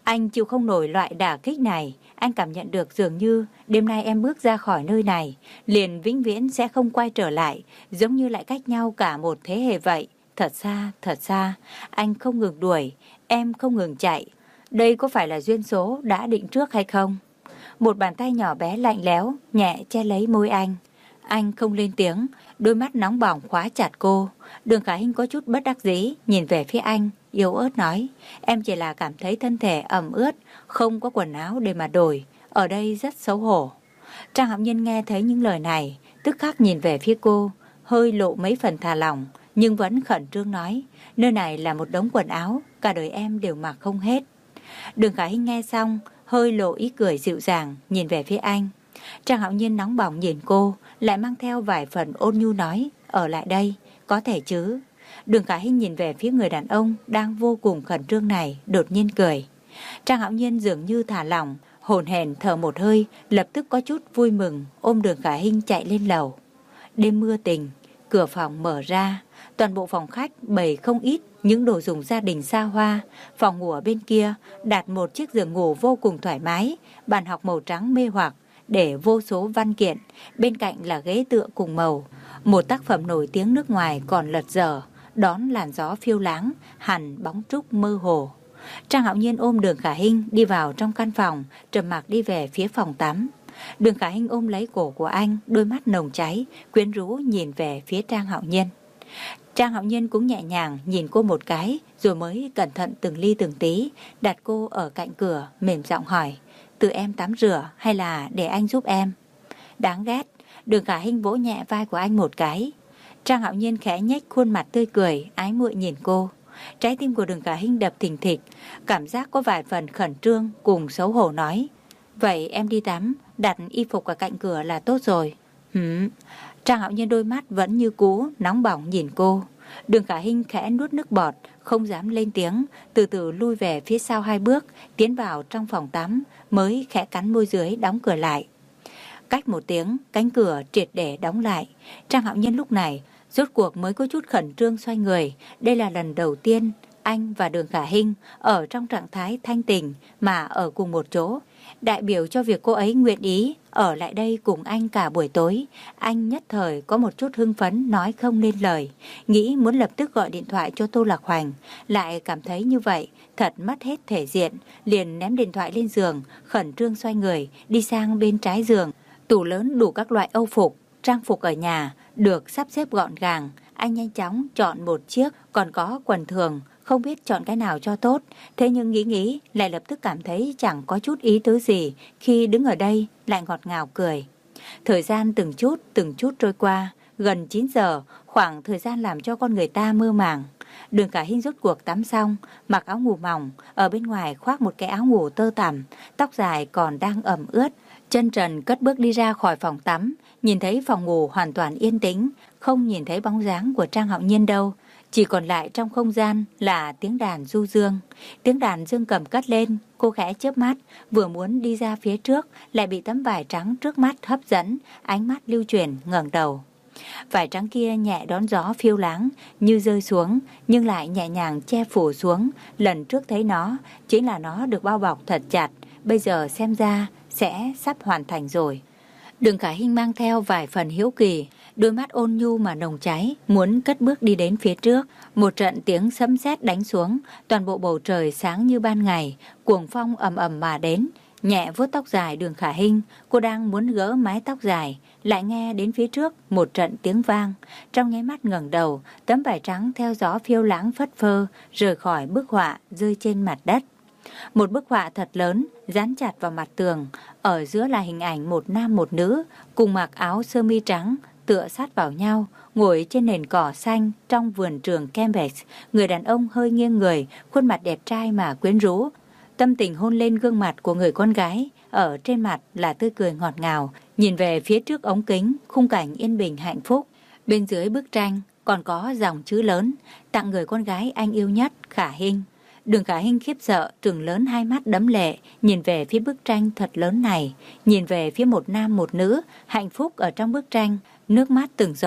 Anh chịu không nổi loại đả kích này. Anh cảm nhận được dường như đêm nay em bước ra khỏi nơi này, liền vĩnh viễn sẽ không quay trở lại, giống như lại cách nhau cả một thế hệ vậy. Thật xa, thật xa, anh không ngừng đuổi, em không ngừng chạy. Đây có phải là duyên số đã định trước hay không? Một bàn tay nhỏ bé lạnh lẽo, nhẹ che lấy môi anh. Anh không lên tiếng, đôi mắt nóng bỏng khóa chặt cô. Đường Khả Hinh có chút bất đắc dĩ, nhìn về phía anh, yếu ớt nói, em chỉ là cảm thấy thân thể ẩm ướt, không có quần áo để mà đổi, ở đây rất xấu hổ. Trang Hạo Nhiên nghe thấy những lời này, tức khắc nhìn về phía cô, hơi lộ mấy phần thả lỏng, nhưng vẫn khẩn trương nói, nơi này là một đống quần áo, cả đời em đều mặc không hết. Đường Khả Hinh nghe xong, hơi lộ ý cười dịu dàng, nhìn về phía anh. Trang Hạo Nhiên nóng bỏng nhìn cô, lại mang theo vài phần ôn nhu nói, ở lại đây, có thể chứ. Đường Khả Hinh nhìn về phía người đàn ông đang vô cùng khẩn trương này, đột nhiên cười. Trang Hạo Nhiên dường như thả lỏng, hồn hển thở một hơi, lập tức có chút vui mừng, ôm Đường Khả Hinh chạy lên lầu. Đêm mưa tình, cửa phòng mở ra, toàn bộ phòng khách bày không ít những đồ dùng gia đình xa hoa. Phòng ngủ ở bên kia đặt một chiếc giường ngủ vô cùng thoải mái, bàn học màu trắng mê hoặc, để vô số văn kiện, bên cạnh là ghế tựa cùng màu. Một tác phẩm nổi tiếng nước ngoài còn lật dở, đón làn gió phiêu lãng, hằn bóng trúc mơ hồ. Trang Hạo Nhiên ôm Đường Khả Hinh đi vào trong căn phòng, trầm mặc đi về phía phòng tắm. Đường Khả Hinh ôm lấy cổ của anh, đôi mắt nồng cháy, quyến rũ nhìn về phía Trang Hạo Nhiên. Trang Hạo Nhiên cũng nhẹ nhàng nhìn cô một cái, rồi mới cẩn thận từng ly từng tí, đặt cô ở cạnh cửa, mềm giọng hỏi, tự em tắm rửa hay là để anh giúp em? Đáng ghét. Đường Khả Hinh vỗ nhẹ vai của anh một cái. Trang Hạo Nhiên khẽ nhếch khuôn mặt tươi cười, ái muội nhìn cô. Trái tim của Đường Khả Hinh đập thình thịch, cảm giác có vài phần khẩn trương cùng xấu hổ nói, vậy em đi tắm, đặt y phục ở cạnh cửa là tốt rồi. Hửm. Trang Hạo Nhiên đôi mắt vẫn như cũ, nóng bỏng nhìn cô. Đường Khả Hinh khẽ nuốt nước bọt, không dám lên tiếng, từ từ lui về phía sau hai bước, tiến vào trong phòng tắm, mới khẽ cắn môi dưới đóng cửa lại. Cách một tiếng, cánh cửa triệt để đóng lại. Trang Hạo Nhiên lúc này rốt cuộc mới có chút khẩn trương xoay người. Đây là lần đầu tiên anh và Đường Khả Hinh ở trong trạng thái thanh tình mà ở cùng một chỗ, đại biểu cho việc cô ấy nguyện ý ở lại đây cùng anh cả buổi tối. Anh nhất thời có một chút hưng phấn nói không nên lời, nghĩ muốn lập tức gọi điện thoại cho Tô Lạc Hoành, lại cảm thấy như vậy thật mất hết thể diện, liền ném điện thoại lên giường, khẩn trương xoay người đi sang bên trái giường. Tủ lớn đủ các loại âu phục, trang phục ở nhà được sắp xếp gọn gàng. Anh nhanh chóng chọn một chiếc, còn có quần thường, không biết chọn cái nào cho tốt. Thế nhưng nghĩ nghĩ lại lập tức cảm thấy chẳng có chút ý tứ gì, khi đứng ở đây lại ngọt ngào cười. Thời gian từng chút từng chút trôi qua, gần chín giờ, khoảng thời gian làm cho con người ta mơ màng. Đường Khả Hinh rốt cuộc tắm xong, mặc áo ngủ mỏng, ở bên ngoài khoác một cái áo ngủ tơ tằm, tóc dài còn đang ẩm ướt, chân trần cất bước đi ra khỏi phòng tắm. Nhìn thấy phòng ngủ hoàn toàn yên tĩnh, không nhìn thấy bóng dáng của Trang Hạo Nhiên đâu, chỉ còn lại trong không gian là tiếng đàn du dương. Tiếng đàn dương cầm cất lên, cô khẽ chớp mắt, vừa muốn đi ra phía trước, lại bị tấm vải trắng trước mắt hấp dẫn, ánh mắt lưu chuyển, ngẩng đầu. Vải trắng kia nhẹ đón gió phiêu lãng, như rơi xuống, nhưng lại nhẹ nhàng che phủ xuống. Lần trước thấy nó, chính là nó được bao bọc thật chặt, bây giờ xem ra sẽ sắp hoàn thành rồi. Đường Khả Hinh mang theo vài phần hiếu kỳ, đôi mắt ôn nhu mà nồng cháy, muốn cất bước đi đến phía trước. Một trận tiếng sấm sét đánh xuống, toàn bộ bầu trời sáng như ban ngày, cuồng phong ầm ầm mà đến, nhẹ vuốt tóc dài Đường Khả Hinh. Cô đang muốn gỡ mái tóc dài, lại nghe đến phía trước một trận tiếng vang. Trong nháy mắt ngẩng đầu, tấm vải trắng theo gió phiêu lãng phất phơ rời khỏi bức họa, rơi trên mặt đất. Một bức họa thật lớn dán chặt vào mặt tường, ở giữa là hình ảnh một nam một nữ cùng mặc áo sơ mi trắng, tựa sát vào nhau, ngồi trên nền cỏ xanh trong vườn trường Cambridge. Người đàn ông hơi nghiêng người, khuôn mặt đẹp trai mà quyến rũ, tâm tình hôn lên gương mặt của người con gái, ở trên mặt là tươi cười ngọt ngào. Nhìn về phía trước ống kính, khung cảnh yên bình hạnh phúc. Bên dưới bức tranh còn có dòng chữ lớn: tặng người con gái anh yêu nhất, Khả Hinh. Đường Khả Hinh khiếp sợ, trừng lớn hai mắt đẫm lệ, nhìn về phía bức tranh thật lớn này, nhìn về phía một nam một nữ, hạnh phúc ở trong bức tranh, nước mắt từng giọt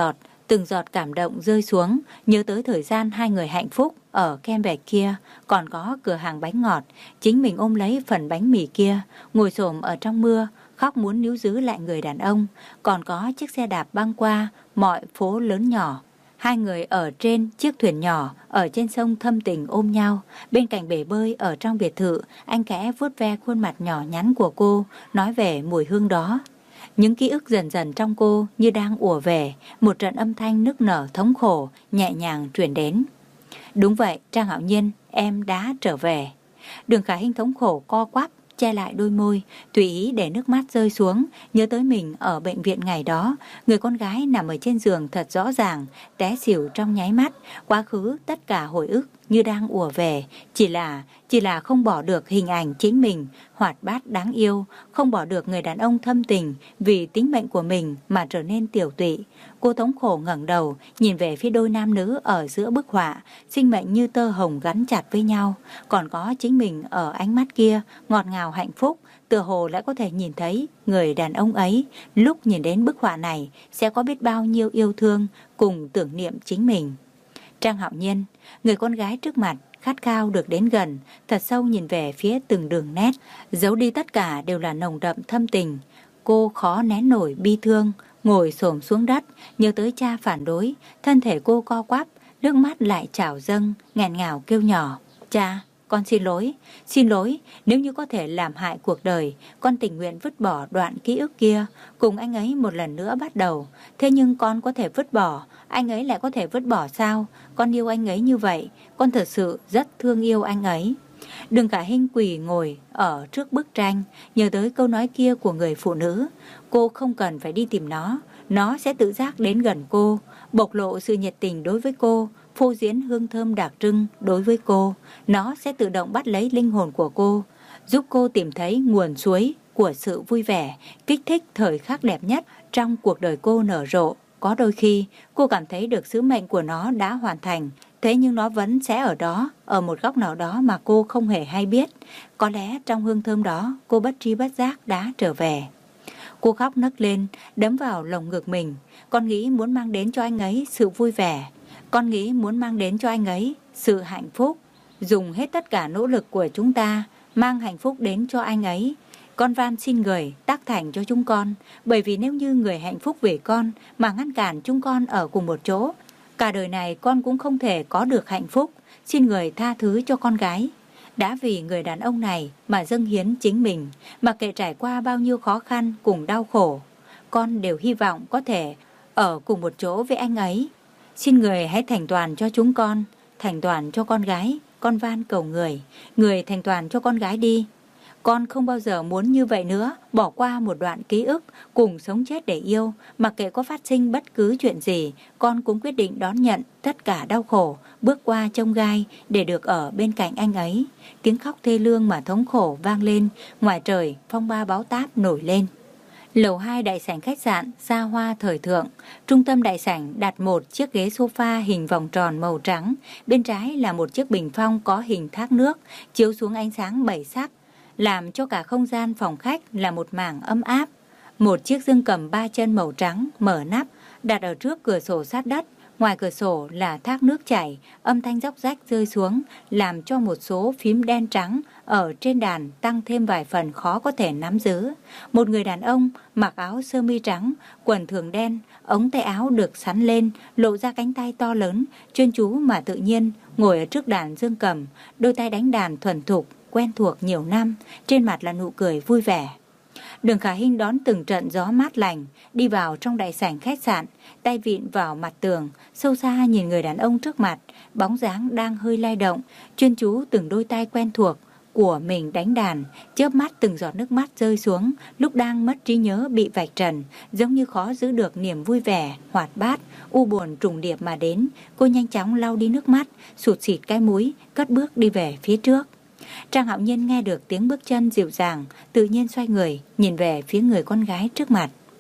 Từng giọt cảm động rơi xuống, nhớ tới thời gian hai người hạnh phúc ở Kenbeck kia, còn có cửa hàng bánh ngọt, chính mình ôm lấy phần bánh mì kia, ngồi xổm ở trong mưa, khóc muốn níu giữ lại người đàn ông, còn có chiếc xe đạp băng qua mọi phố lớn nhỏ. Hai người ở trên chiếc thuyền nhỏ, ở trên sông thâm tình ôm nhau, bên cạnh bể bơi ở trong biệt thự, anh khẽ vuốt ve khuôn mặt nhỏ nhắn của cô, nói về mùi hương đó. Những ký ức dần dần trong cô như đang ùa về, một trận âm thanh nức nở thống khổ, nhẹ nhàng truyền đến. Đúng vậy, Trang Hạo Nhiên, em đã trở về. Đường Khả Hinh thống khổ co quắp, che lại đôi môi, tùy ý để nước mắt rơi xuống, nhớ tới mình ở bệnh viện ngày đó, người con gái nằm ở trên giường thật rõ ràng, té xỉu trong nháy mắt, quá khứ tất cả hồi ức như đang ùa về, chỉ là, chỉ là không bỏ được hình ảnh chính mình, hoạt bát đáng yêu, không bỏ được người đàn ông thâm tình vì tính mệnh của mình mà trở nên tiểu tụy. Cô thống khổ ngẩng đầu, nhìn về phía đôi nam nữ ở giữa bức họa, sinh mệnh như tơ hồng gắn chặt với nhau, còn có chính mình ở ánh mắt kia, ngọt ngào hạnh phúc, tựa hồ lại có thể nhìn thấy người đàn ông ấy, lúc nhìn đến bức họa này sẽ có biết bao nhiêu yêu thương cùng tưởng niệm chính mình. Trang Hạo Nhiên, người con gái trước mặt, khát khao được đến gần, thật sâu nhìn về phía từng đường nét, giấu đi tất cả đều là nồng đậm thâm tình. Cô khó nén nổi bi thương, ngồi xổm xuống đất, nhớ tới cha phản đối, thân thể cô co quắp, nước mắt lại trào dâng, nghẹn ngào kêu nhỏ. Cha, con xin lỗi, xin lỗi, nếu như có thể làm hại cuộc đời, con tình nguyện vứt bỏ đoạn ký ức kia, cùng anh ấy một lần nữa bắt đầu. Thế nhưng con có thể vứt bỏ, anh ấy lại có thể vứt bỏ sao? Con yêu anh ấy như vậy, con thật sự rất thương yêu anh ấy. Đường Khả Hinh quỳ ngồi ở trước bức tranh, nhớ tới câu nói kia của người phụ nữ. Cô không cần phải đi tìm nó, nó sẽ tự giác đến gần cô, bộc lộ sự nhiệt tình đối với cô, phô diễn hương thơm đặc trưng đối với cô. Nó sẽ tự động bắt lấy linh hồn của cô, giúp cô tìm thấy nguồn suối của sự vui vẻ, kích thích thời khắc đẹp nhất trong cuộc đời cô nở rộ. Có đôi khi, cô cảm thấy được sứ mệnh của nó đã hoàn thành, thế nhưng nó vẫn sẽ ở đó, ở một góc nào đó mà cô không hề hay biết. Có lẽ trong hương thơm đó, cô bất tri bất giác đã trở về. Cô khóc nấc lên, đấm vào lồng ngực mình. Con nghĩ muốn mang đến cho anh ấy sự vui vẻ. Con nghĩ muốn mang đến cho anh ấy sự hạnh phúc. Dùng hết tất cả nỗ lực của chúng ta, mang hạnh phúc đến cho anh ấy. Con van xin người tác thành cho chúng con, bởi vì nếu như người hạnh phúc về con mà ngăn cản chúng con ở cùng một chỗ, cả đời này con cũng không thể có được hạnh phúc. Xin người tha thứ cho con gái. Đã vì người đàn ông này mà dâng hiến chính mình, mặc kệ trải qua bao nhiêu khó khăn cùng đau khổ, con đều hy vọng có thể ở cùng một chỗ với anh ấy. Xin người hãy thành toàn cho chúng con, thành toàn cho con gái. Con van cầu người, người thành toàn cho con gái đi. Con không bao giờ muốn như vậy nữa, bỏ qua một đoạn ký ức, cùng sống chết để yêu. Mặc kệ có phát sinh bất cứ chuyện gì, con cũng quyết định đón nhận tất cả đau khổ, bước qua chông gai để được ở bên cạnh anh ấy. Tiếng khóc thê lương mà thống khổ vang lên, ngoài trời phong ba bão táp nổi lên. Lầu hai đại sảnh khách sạn xa hoa thời thượng, trung tâm đại sảnh đặt một chiếc ghế sofa hình vòng tròn màu trắng, bên trái là một chiếc bình phong có hình thác nước, chiếu xuống ánh sáng bảy sắc, làm cho cả không gian phòng khách là một mảng ấm áp. Một chiếc dương cầm ba chân màu trắng mở nắp đặt ở trước cửa sổ sát đất, ngoài cửa sổ là thác nước chảy, âm thanh róc rách rơi xuống làm cho một số phím đen trắng ở trên đàn tăng thêm vài phần khó có thể nắm giữ. Một người đàn ông mặc áo sơ mi trắng, quần thường đen, ống tay áo được xắn lên, lộ ra cánh tay to lớn, chuyên chú mà tự nhiên ngồi ở trước đàn dương cầm, đôi tay đánh đàn thuần thục, quen thuộc nhiều năm, trên mặt là nụ cười vui vẻ. Đường Khả Hinh đón từng trận gió mát lành, đi vào trong đại sảnh khách sạn, tay vịn vào mặt tường, sâu xa nhìn người đàn ông trước mặt, bóng dáng đang hơi lay động, chuyên chú từng đôi tay quen thuộc của mình đánh đàn, chớp mắt từng giọt nước mắt rơi xuống, lúc đang mất trí nhớ bị vạch trần, giống như khó giữ được niềm vui vẻ, hoạt bát, u buồn trùng điệp mà đến. Cô nhanh chóng lau đi nước mắt, sụt sịt cái mũi, cất bước đi về phía trước. Trang Hạo Nhiên nghe được tiếng bước chân dịu dàng, tự nhiên xoay người, nhìn về phía người con gái trước mặt.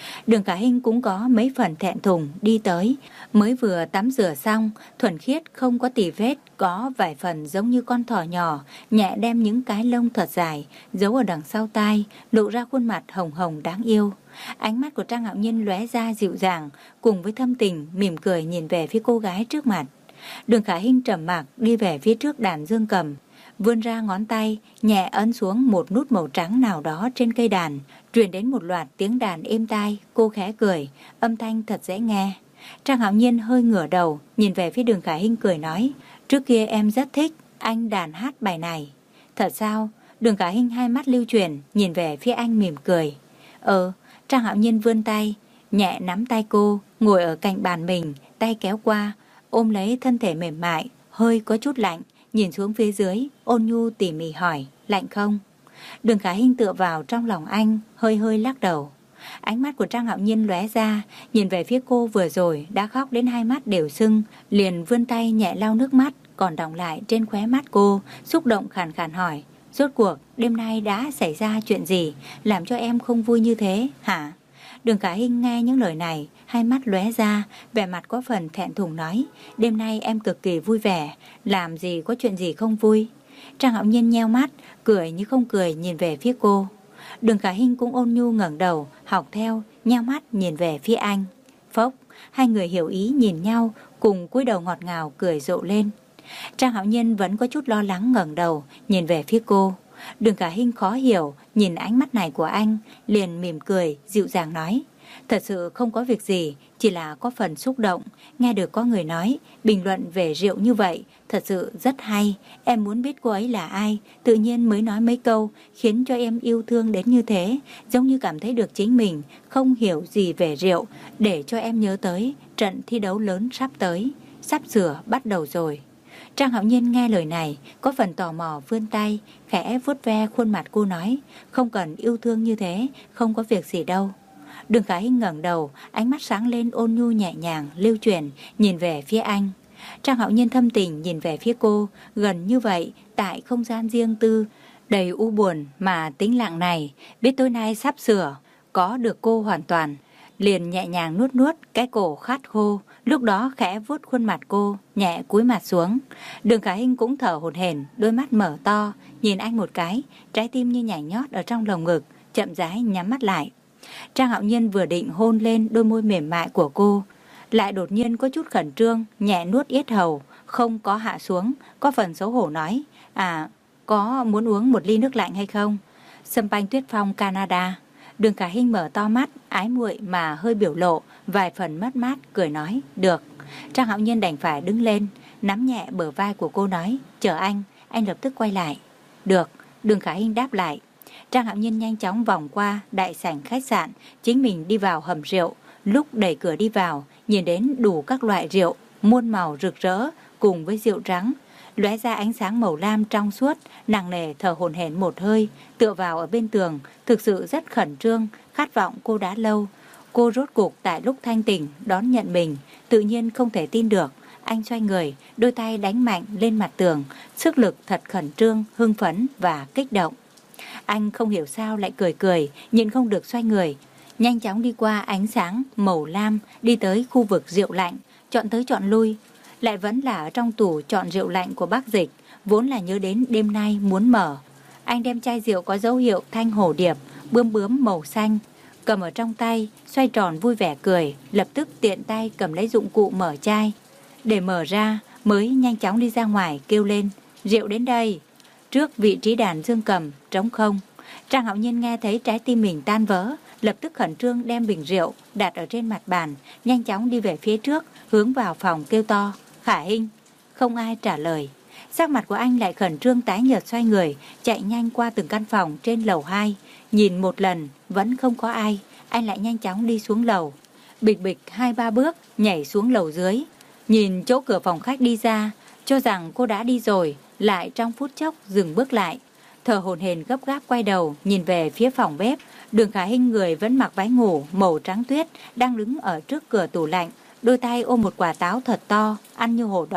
Đường Khả Hinh cũng có mấy phần thẹn thùng đi tới, mới vừa tắm rửa xong, thuần khiết không có tì vết, có vài phần giống như con thỏ nhỏ, nhẹ đem những cái lông thật dài giấu ở đằng sau tai, lộ ra khuôn mặt hồng hồng đáng yêu. Ánh mắt của Trang Hạo Nhiên lóe ra dịu dàng, cùng với thâm tình mỉm cười nhìn về phía cô gái trước mặt. Đường Khả Hinh trầm mặc đi về phía trước đàn dương cầm, vươn ra ngón tay nhẹ ấn xuống một nút màu trắng nào đó trên cây đàn, truyền đến một loạt tiếng đàn êm tai. Cô khẽ cười, âm thanh thật dễ nghe. Trang Hạo Nhiên hơi ngửa đầu nhìn về phía Đường Khả Hinh cười nói, trước kia em rất thích anh đàn hát bài này. Thật sao? Đường Khả Hinh hai mắt lưu chuyển nhìn về phía anh mỉm cười. Ờ. Trang Hạo Nhiên vươn tay nhẹ nắm tay cô, ngồi ở cạnh bàn mình, tay kéo qua ôm lấy thân thể mềm mại, hơi có chút lạnh, nhìn xuống phía dưới, ôn nhu tỉ mỉ hỏi, lạnh không? Đường Khả Hinh tựa vào trong lòng anh, hơi hơi lắc đầu. Ánh mắt của Trang Hạo Nhiên lóe ra, nhìn về phía cô vừa rồi đã khóc đến hai mắt đều sưng, liền vươn tay nhẹ lau nước mắt còn đọng lại trên khóe mắt cô, xúc động khàn khàn hỏi, rốt cuộc đêm nay đã xảy ra chuyện gì làm cho em không vui như thế hả? Đường Khả Hinh nghe những lời này, hai mắt lóe ra, vẻ mặt có phần thẹn thùng nói, đêm nay em cực kỳ vui vẻ, làm gì có chuyện gì không vui. Trang Hạo Nhiên nheo mắt, cười như không cười nhìn về phía cô. Đường Khả Hinh cũng ôn nhu ngẩng đầu, học theo, nheo mắt nhìn về phía anh. Phốc, hai người hiểu ý nhìn nhau, cùng cúi đầu ngọt ngào cười rộ lên. Trang Hạo Nhiên vẫn có chút lo lắng ngẩng đầu, nhìn về phía cô. Đường Khả Hinh khó hiểu, nhìn ánh mắt này của anh, liền mỉm cười, dịu dàng nói, thật sự không có việc gì, chỉ là có phần xúc động, nghe được có người nói, bình luận về rượu như vậy, thật sự rất hay, em muốn biết cô ấy là ai, tự nhiên mới nói mấy câu, khiến cho em yêu thương đến như thế, giống như cảm thấy được chính mình, không hiểu gì về rượu, để cho em nhớ tới, trận thi đấu lớn sắp tới, sắp sửa bắt đầu rồi. Trang Hạo Nhiên nghe lời này, có phần tò mò vươn tay, khẽ vuốt ve khuôn mặt cô nói, không cần yêu thương như thế, không có việc gì đâu. Đường Khả Hinh ngẩng đầu, ánh mắt sáng lên ôn nhu nhẹ nhàng, lưu chuyển, nhìn về phía anh. Trang Hạo Nhiên thâm tình nhìn về phía cô, gần như vậy, tại không gian riêng tư, đầy u buồn mà tĩnh lặng này, biết tối nay sắp sửa, có được cô hoàn toàn. Liền nhẹ nhàng nuốt nuốt cái cổ khát khô, lúc đó khẽ vuốt khuôn mặt cô, nhẹ cúi mặt xuống. Đường Khả Hinh cũng thở hổn hển, đôi mắt mở to, nhìn anh một cái, trái tim như nhảy nhót ở trong lồng ngực, chậm rãi nhắm mắt lại. Trang Hạo Nhiên vừa định hôn lên đôi môi mềm mại của cô, lại đột nhiên có chút khẩn trương, nhẹ nuốt yết hầu, không có hạ xuống, có phần xấu hổ nói, à, có muốn uống một ly nước lạnh hay không? Sâm panh tuyết phong Canada. Đường Khả Hinh mở to mắt, ái muội mà hơi biểu lộ vài phần mất mát, cười nói, được. Trang Hạo Nhiên đành phải đứng lên, nắm nhẹ bờ vai của cô nói, chờ anh, anh lập tức quay lại. Được, Đường Khả Hinh đáp lại. Trang Hạo Nhiên nhanh chóng vòng qua đại sảnh khách sạn, chính mình đi vào hầm rượu. Lúc đẩy cửa đi vào, nhìn đến đủ các loại rượu, muôn màu rực rỡ, cùng với rượu trắng, lóe ra ánh sáng màu lam trong suốt, nặng nề thở hổn hển một hơi, tựa vào ở bên tường, thực sự rất khẩn trương, khát vọng cô đã lâu. Cô rốt cục tại lúc thanh tỉnh đón nhận mình, tự nhiên không thể tin được. Anh xoay người, đôi tay đánh mạnh lên mặt tường, sức lực thật khẩn trương, hưng phấn và kích động. Anh không hiểu sao lại cười cười, nhịn không được xoay người, nhanh chóng đi qua ánh sáng màu lam, đi tới khu vực rượu lạnh, chọn tới chọn lui. Lại vẫn là ở trong tủ chọn rượu lạnh của bác Dịch, vốn là nhớ đến đêm nay muốn mở. Anh đem chai rượu có dấu hiệu thanh hổ điệp, bướm bướm màu xanh, cầm ở trong tay, xoay tròn vui vẻ cười, lập tức tiện tay cầm lấy dụng cụ mở chai. Để mở ra, mới nhanh chóng đi ra ngoài kêu lên, rượu đến đây. Trước vị trí đàn dương cầm, trống không. Trang Hạo Nhiên nghe thấy trái tim mình tan vỡ, lập tức khẩn trương đem bình rượu đặt ở trên mặt bàn, nhanh chóng đi về phía trước, hướng vào phòng kêu to, Khả Hinh. Không ai trả lời. Sắc mặt của anh lại khẩn trương tái nhợt, xoay người, chạy nhanh qua từng căn phòng trên lầu hai. Nhìn một lần, vẫn không có ai, anh lại nhanh chóng đi xuống lầu. Bịch bịch hai ba bước, nhảy xuống lầu dưới. Nhìn chỗ cửa phòng khách đi ra, cho rằng cô đã đi rồi, lại trong phút chốc dừng bước lại. Thở hổn hển gấp gáp quay đầu, nhìn về phía phòng bếp. Đường Khả Hinh người vẫn mặc váy ngủ màu trắng tuyết, đang đứng ở trước cửa tủ lạnh, đôi tay ôm một quả táo thật to, ăn như hổ đói,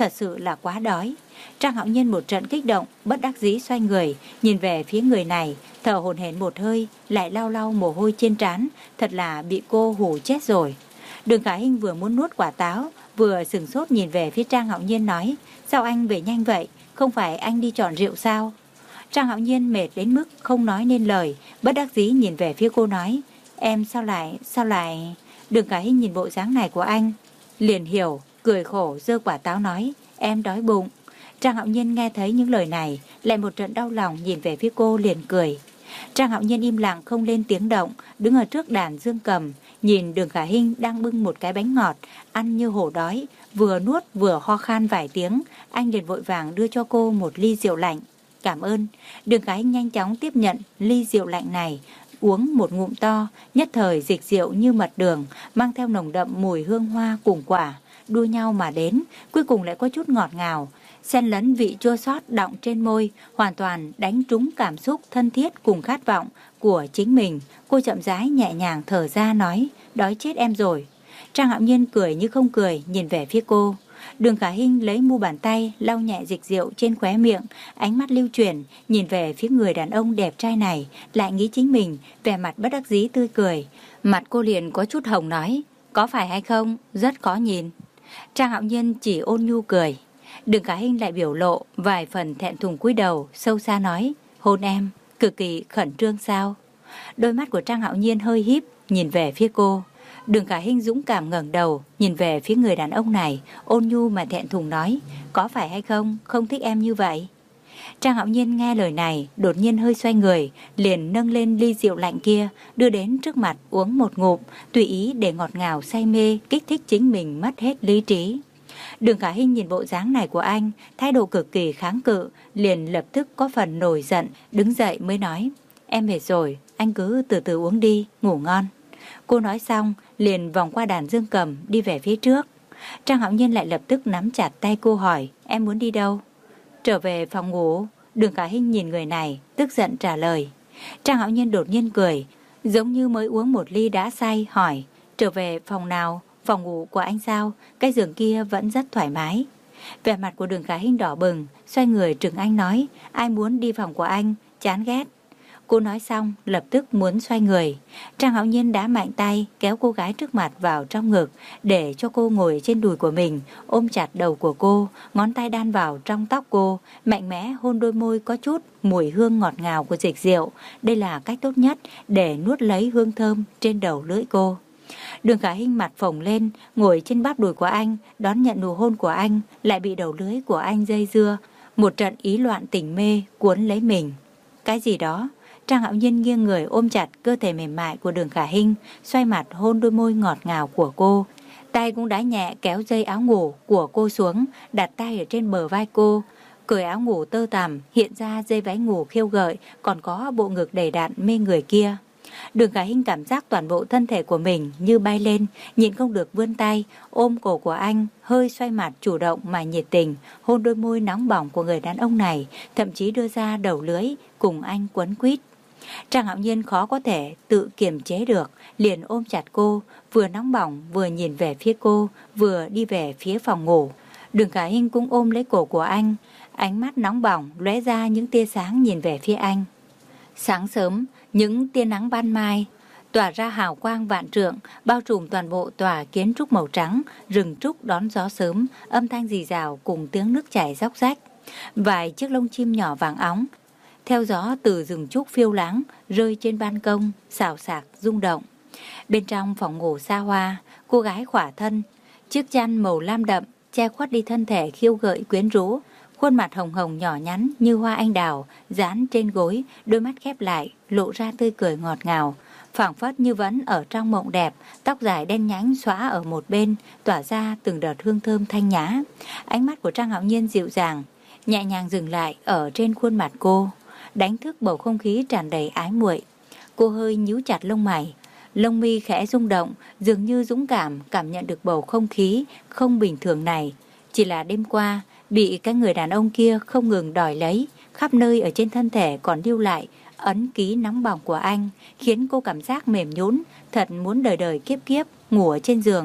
thật sự là quá đói. Trang Hạo Nhiên một trận kích động, bất đắc dĩ xoay người, nhìn về phía người này, thở hổn hển một hơi, lại lau lau mồ hôi trên trán, thật là bị cô hù chết rồi. Đường Khả Hinh vừa muốn nuốt quả táo, vừa sửng sốt nhìn về phía Trang Hạo Nhiên nói, sao anh về nhanh vậy, không phải anh đi chọn rượu sao? Trang Hạo Nhiên mệt đến mức không nói nên lời, bất đắc dĩ nhìn về phía cô nói, em sao lại, sao lại... Đường Khả Hinh nhìn bộ dáng này của anh, liền hiểu, cười khổ giơ quả táo nói, em đói bụng. Trang Hạo Nhiên nghe thấy những lời này, lại một trận đau lòng nhìn về phía cô liền cười. Trang Hạo Nhiên im lặng không lên tiếng động, đứng ở trước đàn dương cầm, nhìn Đường Khả Hinh đang bưng một cái bánh ngọt, ăn như hổ đói, vừa nuốt vừa ho khan vài tiếng, anh liền vội vàng đưa cho cô một ly rượu lạnh. Cảm ơn. Đường Khả Hinh nhanh chóng tiếp nhận ly rượu lạnh này, uống một ngụm to, nhất thời dịch rượu như mật đường, mang theo nồng đậm mùi hương hoa cùng quả, đua nhau mà đến, cuối cùng lại có chút ngọt ngào, xen lẫn vị chua xót đọng trên môi, hoàn toàn đánh trúng cảm xúc thân thiết cùng khát vọng của chính mình. Cô chậm rãi nhẹ nhàng thở ra nói, đói chết em rồi. Trang Hạo Nhiên cười như không cười, nhìn về phía cô. Đường Khả Hinh lấy mu bàn tay lau nhẹ dịch rượu trên khóe miệng, ánh mắt lưu chuyển, nhìn về phía người đàn ông đẹp trai này, lại nghĩ chính mình, vẻ mặt bất đắc dĩ tươi cười. Mặt cô liền có chút hồng nói, có phải hay không, rất khó nhìn. Trang Hạo Nhiên chỉ ôn nhu cười. Đường Khả Hinh lại biểu lộ vài phần thẹn thùng cúi đầu, sâu xa nói, hôn em, cực kỳ khẩn trương sao? Đôi mắt của Trang Hạo Nhiên hơi híp, nhìn về phía cô. Đường Khả Hinh dũng cảm ngẩng đầu, nhìn về phía người đàn ông này, ôn nhu mà thẹn thùng nói, có phải hay không, không thích em như vậy? Trang Hạo Nhiên nghe lời này, đột nhiên hơi xoay người, liền nâng lên ly rượu lạnh kia, đưa đến trước mặt uống một ngụm, tùy ý để ngọt ngào say mê, kích thích chính mình mất hết lý trí. Đường Khả Hinh nhìn bộ dáng này của anh, thái độ cực kỳ kháng cự, liền lập tức có phần nổi giận, đứng dậy mới nói, em mệt rồi, anh cứ từ từ uống đi, ngủ ngon. Cô nói xong, liền vòng qua đàn dương cầm, đi về phía trước. Trang Hạo Nhiên lại lập tức nắm chặt tay cô hỏi, em muốn đi đâu? Trở về phòng ngủ. Đường Khả Hinh nhìn người này, tức giận trả lời. Trang Hạo Nhiên đột nhiên cười, giống như mới uống một ly đã say, hỏi, trở về phòng nào? Phòng ngủ của anh sao? Cái giường kia vẫn rất thoải mái. Vẻ mặt của Đường Khả Hinh đỏ bừng, xoay người trừng anh nói, ai muốn đi phòng của anh, chán ghét. Cô nói xong, lập tức muốn xoay người. Trang Hạo Nhiên đá mạnh tay, kéo cô gái trước mặt vào trong ngực, để cho cô ngồi trên đùi của mình, ôm chặt đầu của cô, ngón tay đan vào trong tóc cô, mạnh mẽ hôn đôi môi có chút mùi hương ngọt ngào của dịch rượu. Đây là cách tốt nhất để nuốt lấy hương thơm trên đầu lưỡi cô. Đường Khả Hinh mặt phồng lên, ngồi trên bắp đùi của anh, đón nhận nụ hôn của anh, lại bị đầu lưỡi của anh dây dưa, một trận ý loạn tình mê cuốn lấy mình. Cái gì đó? Trang Hạo Nhiên nghiêng người ôm chặt cơ thể mềm mại của Đường Khả Hinh, xoay mặt hôn đôi môi ngọt ngào của cô. Tay cũng đã nhẹ kéo dây áo ngủ của cô xuống, đặt tay ở trên bờ vai cô, cởi áo ngủ tơ tằm, hiện ra dây váy ngủ khiêu gợi, còn có bộ ngực đầy đặn mê người kia. Đường Khả Hinh cảm giác toàn bộ thân thể của mình như bay lên, nhịn không được vươn tay, ôm cổ của anh, hơi xoay mặt chủ động mà nhiệt tình, hôn đôi môi nóng bỏng của người đàn ông này, thậm chí đưa ra đầu lưỡi, cùng anh quấn quýt. Trang Hạo Nhiên khó có thể tự kiềm chế được, liền ôm chặt cô, vừa nóng bỏng vừa nhìn về phía cô, vừa đi về phía phòng ngủ. Đường Khả Hinh cũng ôm lấy cổ của anh, ánh mắt nóng bỏng lóe ra những tia sáng nhìn về phía anh. Sáng sớm, những tia nắng ban mai tỏa ra hào quang vạn trượng, bao trùm toàn bộ tòa kiến trúc màu trắng, rừng trúc đón gió sớm, âm thanh rì rào cùng tiếng nước chảy róc rách. Vài chiếc lông chim nhỏ vàng óng theo gió từ rừng trúc phiêu lãng rơi trên ban công, xào xạc rung động. Bên trong phòng ngủ xa hoa, cô gái khỏa thân, chiếc chăn màu lam đậm che khuất đi thân thể khiêu gợi quyến rũ, khuôn mặt hồng hồng nhỏ nhắn như hoa anh đào dán trên gối, đôi mắt khép lại lộ ra tươi cười ngọt ngào, phảng phất như vẫn ở trong mộng đẹp. Tóc dài đen nhánh xõa ở một bên, tỏa ra từng đợt hương thơm thanh nhã. Ánh mắt của Trang Hạo Nhiên dịu dàng, nhẹ nhàng dừng lại ở trên khuôn mặt cô, đánh thức bầu không khí tràn đầy ái muội. Cô hơi nhíu chặt lông mày, lông mi khẽ rung động, dường như dũng cảm cảm nhận được bầu không khí không bình thường này. Chỉ là đêm qua bị cái người đàn ông kia không ngừng đòi lấy, khắp nơi ở trên thân thể còn lưu lại ấn ký nóng bỏng của anh, khiến cô cảm giác mềm nhũn, thật muốn đời đời kiếp kiếp ngủ ở trên giường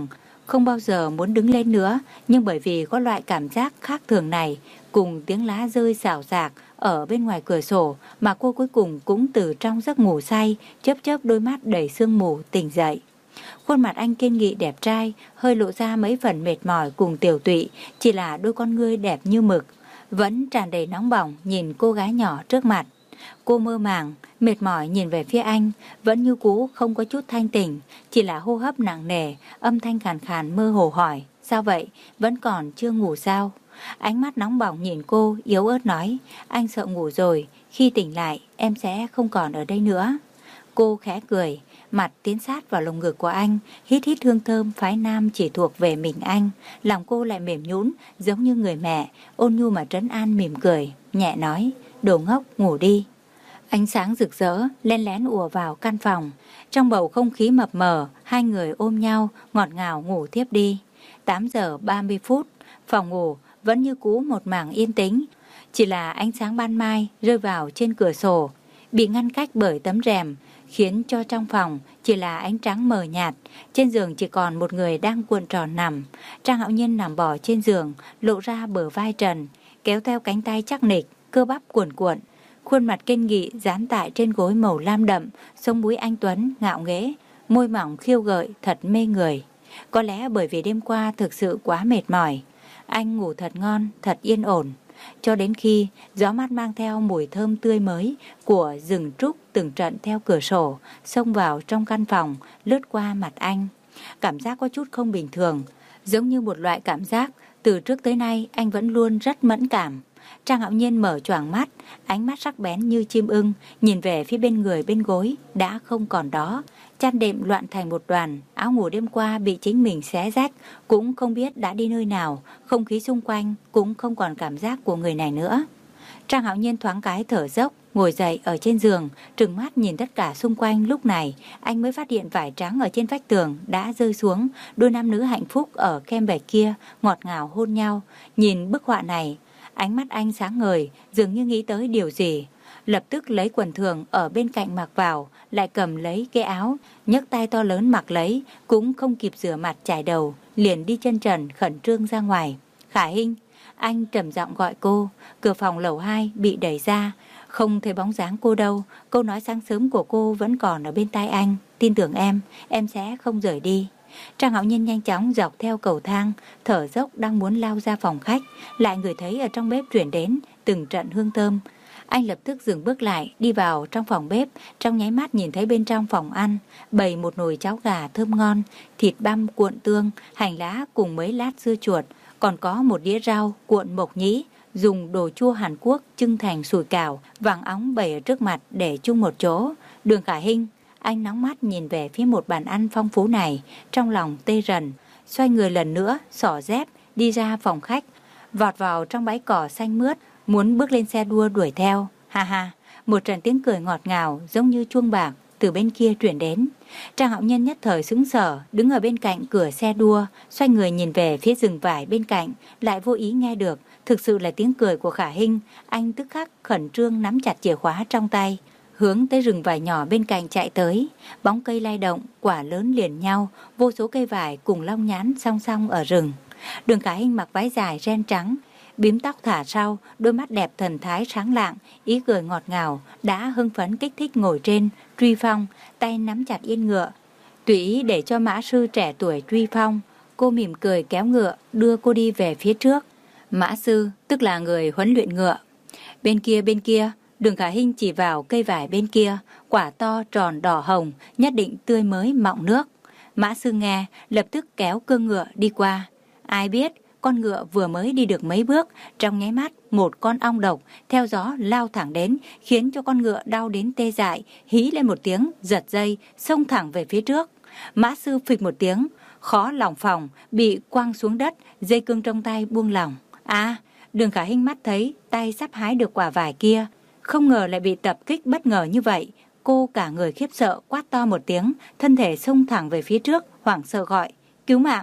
không bao giờ muốn đứng lên nữa, nhưng bởi vì có loại cảm giác khác thường này, cùng tiếng lá rơi rào rạc ở bên ngoài cửa sổ mà cô cuối cùng cũng từ trong giấc ngủ say, chớp chớp đôi mắt đầy sương mù tỉnh dậy. Khuôn mặt anh kiên nghị đẹp trai, hơi lộ ra mấy phần mệt mỏi cùng tiểu tụy, chỉ là đôi con ngươi đẹp như mực, vẫn tràn đầy nóng bỏng nhìn cô gái nhỏ trước mặt. Cô mơ màng, mệt mỏi nhìn về phía anh, vẫn như cũ không có chút thanh tỉnh, chỉ là hô hấp nặng nề, âm thanh khàn khàn mơ hồ hỏi, sao vậy, vẫn còn chưa ngủ sao? Ánh mắt nóng bỏng nhìn cô, yếu ớt nói, anh sợ ngủ rồi, khi tỉnh lại em sẽ không còn ở đây nữa. Cô khẽ cười, mặt tiến sát vào lồng ngực của anh, hít hít hương thơm phái nam chỉ thuộc về mình anh. Lòng cô lại mềm nhũn giống như người mẹ, ôn nhu mà trấn an mỉm cười, nhẹ nói, đồ ngốc ngủ đi. Ánh sáng rực rỡ len lén ùa vào căn phòng, trong bầu không khí mập mờ, hai người ôm nhau ngọt ngào ngủ tiếp đi. Tám giờ ba mươi phút, phòng ngủ vẫn như cũ một mảng yên tĩnh, chỉ là ánh sáng ban mai rơi vào trên cửa sổ, bị ngăn cách bởi tấm rèm, khiến cho trong phòng chỉ là ánh trắng mờ nhạt. Trên giường chỉ còn một người đang cuộn tròn nằm. Trang Hạo Nhiên nằm bò trên giường, lộ ra bờ vai trần, kéo theo cánh tay chắc nịch, cơ bắp cuộn cuộn. Khuôn mặt kiên nghị dán tại trên gối màu lam đậm, sống mũi anh tuấn ngạo nghễ, môi mỏng khiêu gợi thật mê người. Có lẽ bởi vì đêm qua thực sự quá mệt mỏi, anh ngủ thật ngon, thật yên ổn. Cho đến khi gió mát mang theo mùi thơm tươi mới của rừng trúc từng trận theo cửa sổ xông vào trong căn phòng, lướt qua mặt anh. Cảm giác có chút không bình thường, giống như một loại cảm giác từ trước tới nay anh vẫn luôn rất mẫn cảm. Trang Hạo Nhiên mở choàng mắt, ánh mắt sắc bén như chim ưng, nhìn về phía bên người bên gối, đã không còn đó. Chăn đệm loạn thành một đoàn, áo ngủ đêm qua bị chính mình xé rách, cũng không biết đã đi nơi nào, không khí xung quanh cũng không còn cảm giác của người này nữa. Trang Hạo Nhiên thoáng cái thở dốc, ngồi dậy ở trên giường, trừng mắt nhìn tất cả xung quanh. Lúc này, anh mới phát hiện vải trắng ở trên vách tường đã rơi xuống, đôi nam nữ hạnh phúc ở kem bạch kia, ngọt ngào hôn nhau. Nhìn bức họa này, ánh mắt anh sáng ngời, dường như nghĩ tới điều gì. Lập tức lấy quần thường ở bên cạnh mặc vào, lại cầm lấy cái áo, nhấc tay to lớn mặc lấy, cũng không kịp rửa mặt chải đầu, liền đi chân trần khẩn trương ra ngoài. Khả Hinh, anh trầm giọng gọi cô. Cửa phòng lầu hai bị đẩy ra, không thấy bóng dáng cô đâu. Câu nói sáng sớm của cô vẫn còn ở bên tai anh, tin tưởng em, em sẽ không rời đi. Trang Hạo Nhiên nhanh chóng dọc theo cầu thang, thở dốc đang muốn lao ra phòng khách, lại ngửi thấy ở trong bếp chuyển đến từng trận hương thơm. Anh lập tức dừng bước lại, đi vào trong phòng bếp, trong nháy mắt nhìn thấy bên trong phòng ăn bày một nồi cháo gà thơm ngon, thịt băm cuộn tương, hành lá cùng mấy lát dưa chuột, còn có một đĩa rau cuộn mộc nhĩ, dùng đồ chua Hàn Quốc trưng thành sủi cảo, vàng óng bày ở trước mặt để chung một chỗ. Đường Khả Hinh, anh nóng mắt nhìn về phía một bàn ăn phong phú này, trong lòng tê rần, xoay người lần nữa, xỏ dép, đi ra phòng khách, vọt vào trong bãi cỏ xanh mướt, muốn bước lên xe đua đuổi theo. Ha ha, một trận tiếng cười ngọt ngào giống như chuông bạc từ bên kia truyền đến. Trang Hạo Nhiên nhất thời sững sờ, đứng ở bên cạnh cửa xe đua, xoay người nhìn về phía rừng vải bên cạnh, lại vô ý nghe được, thực sự là tiếng cười của Khả Hinh. Anh tức khắc khẩn trương nắm chặt chìa khóa trong tay, hướng tới rừng vải nhỏ bên cạnh chạy tới. Bóng cây lay động, quả lớn liền nhau, vô số cây vải cùng long nhãn song song ở rừng. Đường Khả Hinh mặc váy dài ren trắng, bím tóc thả sau, đôi mắt đẹp thần thái sáng lạng, ý cười ngọt ngào, đã hưng phấn kích thích ngồi trên truy phong, tay nắm chặt yên ngựa, tùy ý để cho mã sư trẻ tuổi truy phong. Cô mỉm cười kéo ngựa, đưa cô đi về phía trước. Mã sư, tức là người huấn luyện ngựa. Bên kia bên kia, Đường Khả Hinh chỉ vào cây vải bên kia, quả to tròn đỏ hồng, nhất định tươi mới mọng nước. Mã sư nghe, lập tức kéo cương ngựa đi qua. Ai biết, con ngựa vừa mới đi được mấy bước, trong nháy mắt một con ong độc theo gió lao thẳng đến, khiến cho con ngựa đau đến tê dại, hí lên một tiếng, giật dây, xông thẳng về phía trước. Mã sư phịch một tiếng, khó lòng phòng, bị quăng xuống đất, dây cương trong tay buông lỏng. À, Đường Khả Hinh mắt thấy tay sắp hái được quả vải kia, không ngờ lại bị tập kích bất ngờ như vậy. Cô cả người khiếp sợ quát to một tiếng, thân thể xông thẳng về phía trước, hoảng sợ gọi, cứu mạng.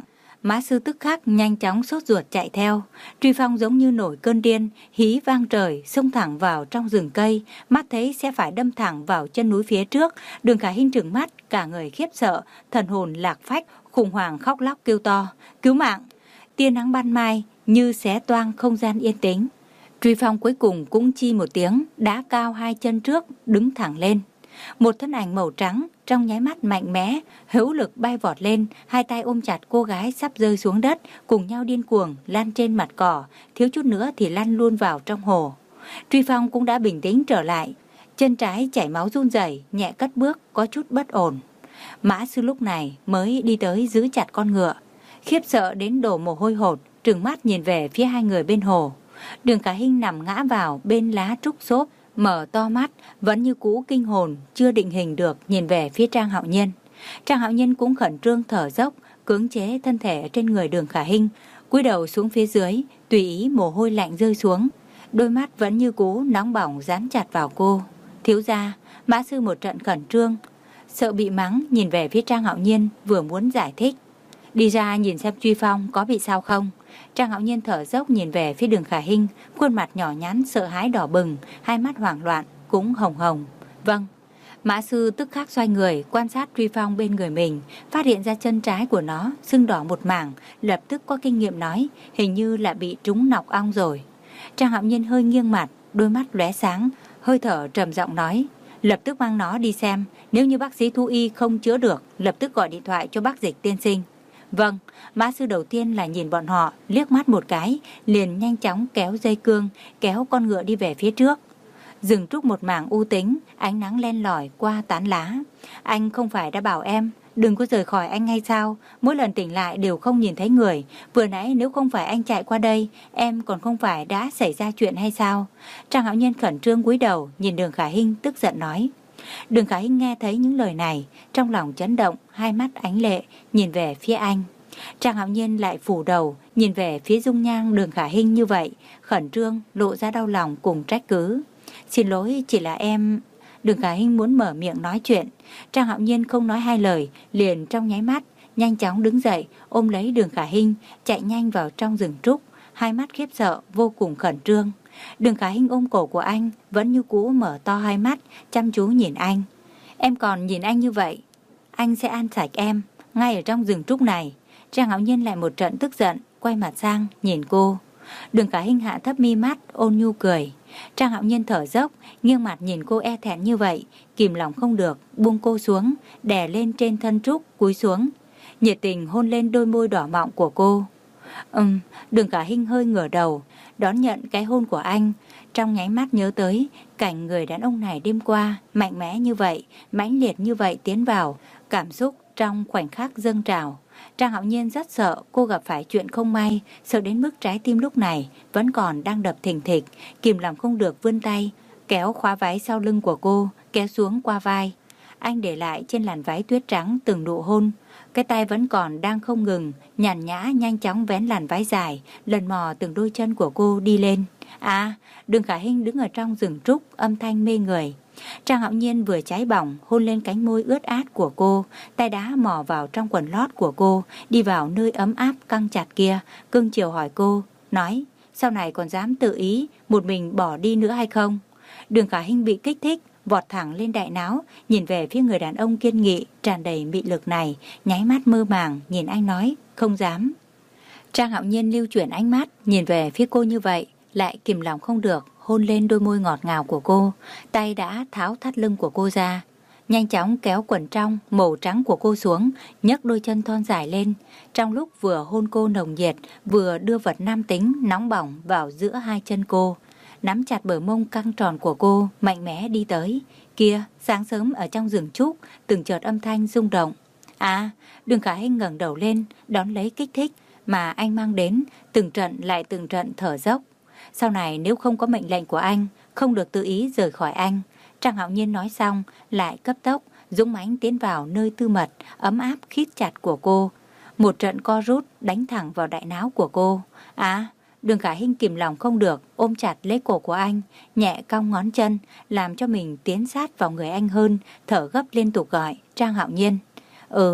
Mã Sư tức khắc nhanh chóng sốt ruột chạy theo. Truy Phong giống như nổi cơn điên, hí vang trời, xông thẳng vào trong rừng cây, mắt thấy sẽ phải đâm thẳng vào chân núi phía trước. Đường Khả Hinh trừng mắt, cả người khiếp sợ, thần hồn lạc phách, khủng hoảng khóc lóc kêu to, cứu mạng! Tia nắng ban mai như xé toang không gian yên tĩnh. Truy Phong cuối cùng cũng chi một tiếng, đá cao hai chân trước, đứng thẳng lên. Một thân ảnh màu trắng trong nháy mắt mạnh mẽ, hữu lực bay vọt lên, hai tay ôm chặt cô gái sắp rơi xuống đất, cùng nhau điên cuồng lăn trên mặt cỏ, thiếu chút nữa thì lăn luôn vào trong hồ. Truy Phong cũng đã bình tĩnh trở lại, chân trái chảy máu run rẩy, nhẹ cất bước, có chút bất ổn. Mã Sư lúc này mới đi tới giữ chặt con ngựa, khiếp sợ đến đổ mồ hôi hột, trừng mắt nhìn về phía hai người bên hồ. Đường Khả Hinh nằm ngã vào bên lá trúc xốp, mở to mắt, vẫn như cũ kinh hồn, chưa định hình được nhìn về phía Trang Hạo Nhiên. Trang Hạo Nhiên cũng khẩn trương thở dốc, cưỡng chế thân thể trên người Đường Khả Hinh, cúi đầu xuống phía dưới, tùy ý mồ hôi lạnh rơi xuống. Đôi mắt vẫn như cũ nóng bỏng dán chặt vào cô. Thiếu gia, Mã Sư một trận khẩn trương, sợ bị mắng, nhìn về phía Trang Hạo Nhiên, vừa muốn giải thích. Đi ra nhìn xem Truy Phong có bị sao không. Trang Hạo Nhiên thở dốc nhìn về phía Đường Khả Hinh, khuôn mặt nhỏ nhắn sợ hãi đỏ bừng, hai mắt hoảng loạn cũng hồng hồng. Vâng. Mã Sư tức khắc xoay người quan sát Truy Phong bên người mình, phát hiện ra chân trái của nó sưng đỏ một mảng, lập tức có kinh nghiệm nói, hình như là bị trúng nọc ong rồi. Trang Hạo Nhiên hơi nghiêng mặt, đôi mắt lóe sáng, hơi thở trầm giọng nói, lập tức mang nó đi xem, nếu như bác sĩ thú y không chữa được, lập tức gọi điện thoại cho bác Dịch tiên sinh. Vâng. Mã Sư đầu tiên là nhìn bọn họ, liếc mắt một cái, liền nhanh chóng kéo dây cương, kéo con ngựa đi về phía trước. Rừng trúc một mảng u tĩnh, ánh nắng len lỏi qua tán lá. Anh không phải đã bảo em đừng có rời khỏi anh hay sao? Mỗi lần tỉnh lại đều không nhìn thấy người. Vừa nãy nếu không phải anh chạy qua đây, em còn không phải đã xảy ra chuyện hay sao? Trang Hạo Nhiên khẩn trương cúi đầu, nhìn Đường Khả Hinh tức giận nói. Đường Khả Hinh nghe thấy những lời này, trong lòng chấn động, hai mắt ánh lệ, nhìn về phía anh. Trang Hạo Nhiên lại phủ đầu, nhìn về phía dung nhan Đường Khả Hinh như vậy, khẩn trương, lộ ra đau lòng cùng trách cứ. Xin lỗi, chỉ là em... Đường Khả Hinh muốn mở miệng nói chuyện. Trang Hạo Nhiên không nói hai lời, liền trong nháy mắt, nhanh chóng đứng dậy, ôm lấy Đường Khả Hinh, chạy nhanh vào trong rừng trúc, hai mắt khiếp sợ, vô cùng khẩn trương. Đường Khả Hinh ôm cổ của anh, vẫn như cũ mở to hai mắt, chăm chú nhìn anh. Em còn nhìn anh như vậy, anh sẽ ăn sạch em, ngay ở trong rừng trúc này. Trang Hạo Nhiên lại một trận tức giận, quay mặt sang, nhìn cô. Đường Khả Hinh hạ thấp mi mắt, ôn nhu cười. Trang Hạo Nhiên thở dốc, nghiêng mặt nhìn cô e thẹn như vậy, kìm lòng không được, buông cô xuống, đè lên trên thân trúc, cúi xuống, nhiệt tình hôn lên đôi môi đỏ mọng của cô. Ừm, Đường Khả Hinh hơi ngửa đầu, đón nhận cái hôn của anh, trong nháy mắt nhớ tới cảnh người đàn ông này đêm qua, mạnh mẽ như vậy, mãnh liệt như vậy tiến vào, cảm xúc trong khoảnh khắc dâng trào. Trang Hạo Nhiên rất sợ cô gặp phải chuyện không may, sợ đến mức trái tim lúc này vẫn còn đang đập thình thịch, kìm lòng không được vươn tay, kéo khóa váy sau lưng của cô, kéo xuống qua vai. Anh để lại trên làn váy tuyết trắng từng nụ hôn, cái tay vẫn còn đang không ngừng, nhàn nhã nhanh chóng vén làn váy dài, lần mò từng đôi chân của cô đi lên. À, Đường Khả Hinh đứng ở trong rừng trúc, âm thanh mê người. Trang Hạo Nhiên vừa cháy bỏng hôn lên cánh môi ướt át của cô, tay đá mò vào trong quần lót của cô, đi vào nơi ấm áp căng chặt kia, cưng chiều hỏi cô, nói, sau này còn dám tự ý một mình bỏ đi nữa hay không? Đường Khả Hinh bị kích thích, vọt thẳng lên đại náo, nhìn về phía người đàn ông kiên nghị, tràn đầy mị lực này, nháy mắt mơ màng, nhìn anh nói, không dám. Trang Hạo Nhiên lưu chuyển ánh mắt, nhìn về phía cô như vậy, lại kìm lòng không được, hôn lên đôi môi ngọt ngào của cô, tay đã tháo thắt lưng của cô ra, nhanh chóng kéo quần trong màu trắng của cô xuống, nhấc đôi chân thon dài lên, trong lúc vừa hôn cô nồng nhiệt, vừa đưa vật nam tính nóng bỏng vào giữa hai chân cô, nắm chặt bờ mông căng tròn của cô, mạnh mẽ đi tới. Kia, sáng sớm ở trong rừng trúc, từng chợt âm thanh rung động. À, Đường Khả Hinh ngẩng đầu lên, đón lấy kích thích mà anh mang đến, từng trận lại từng trận thở dốc. Sau này nếu không có mệnh lệnh của anh, không được tự ý rời khỏi anh. Trang Hạo Nhiên nói xong, lại cấp tốc, dũng mãnh tiến vào nơi tư mật, ấm áp khít chặt của cô. Một trận co rút đánh thẳng vào đại não của cô. À, Đường Khả Hinh kìm lòng không được, ôm chặt lấy cổ của anh, nhẹ cong ngón chân, làm cho mình tiến sát vào người anh hơn, thở gấp liên tục gọi, Trang Hạo Nhiên. Ừ,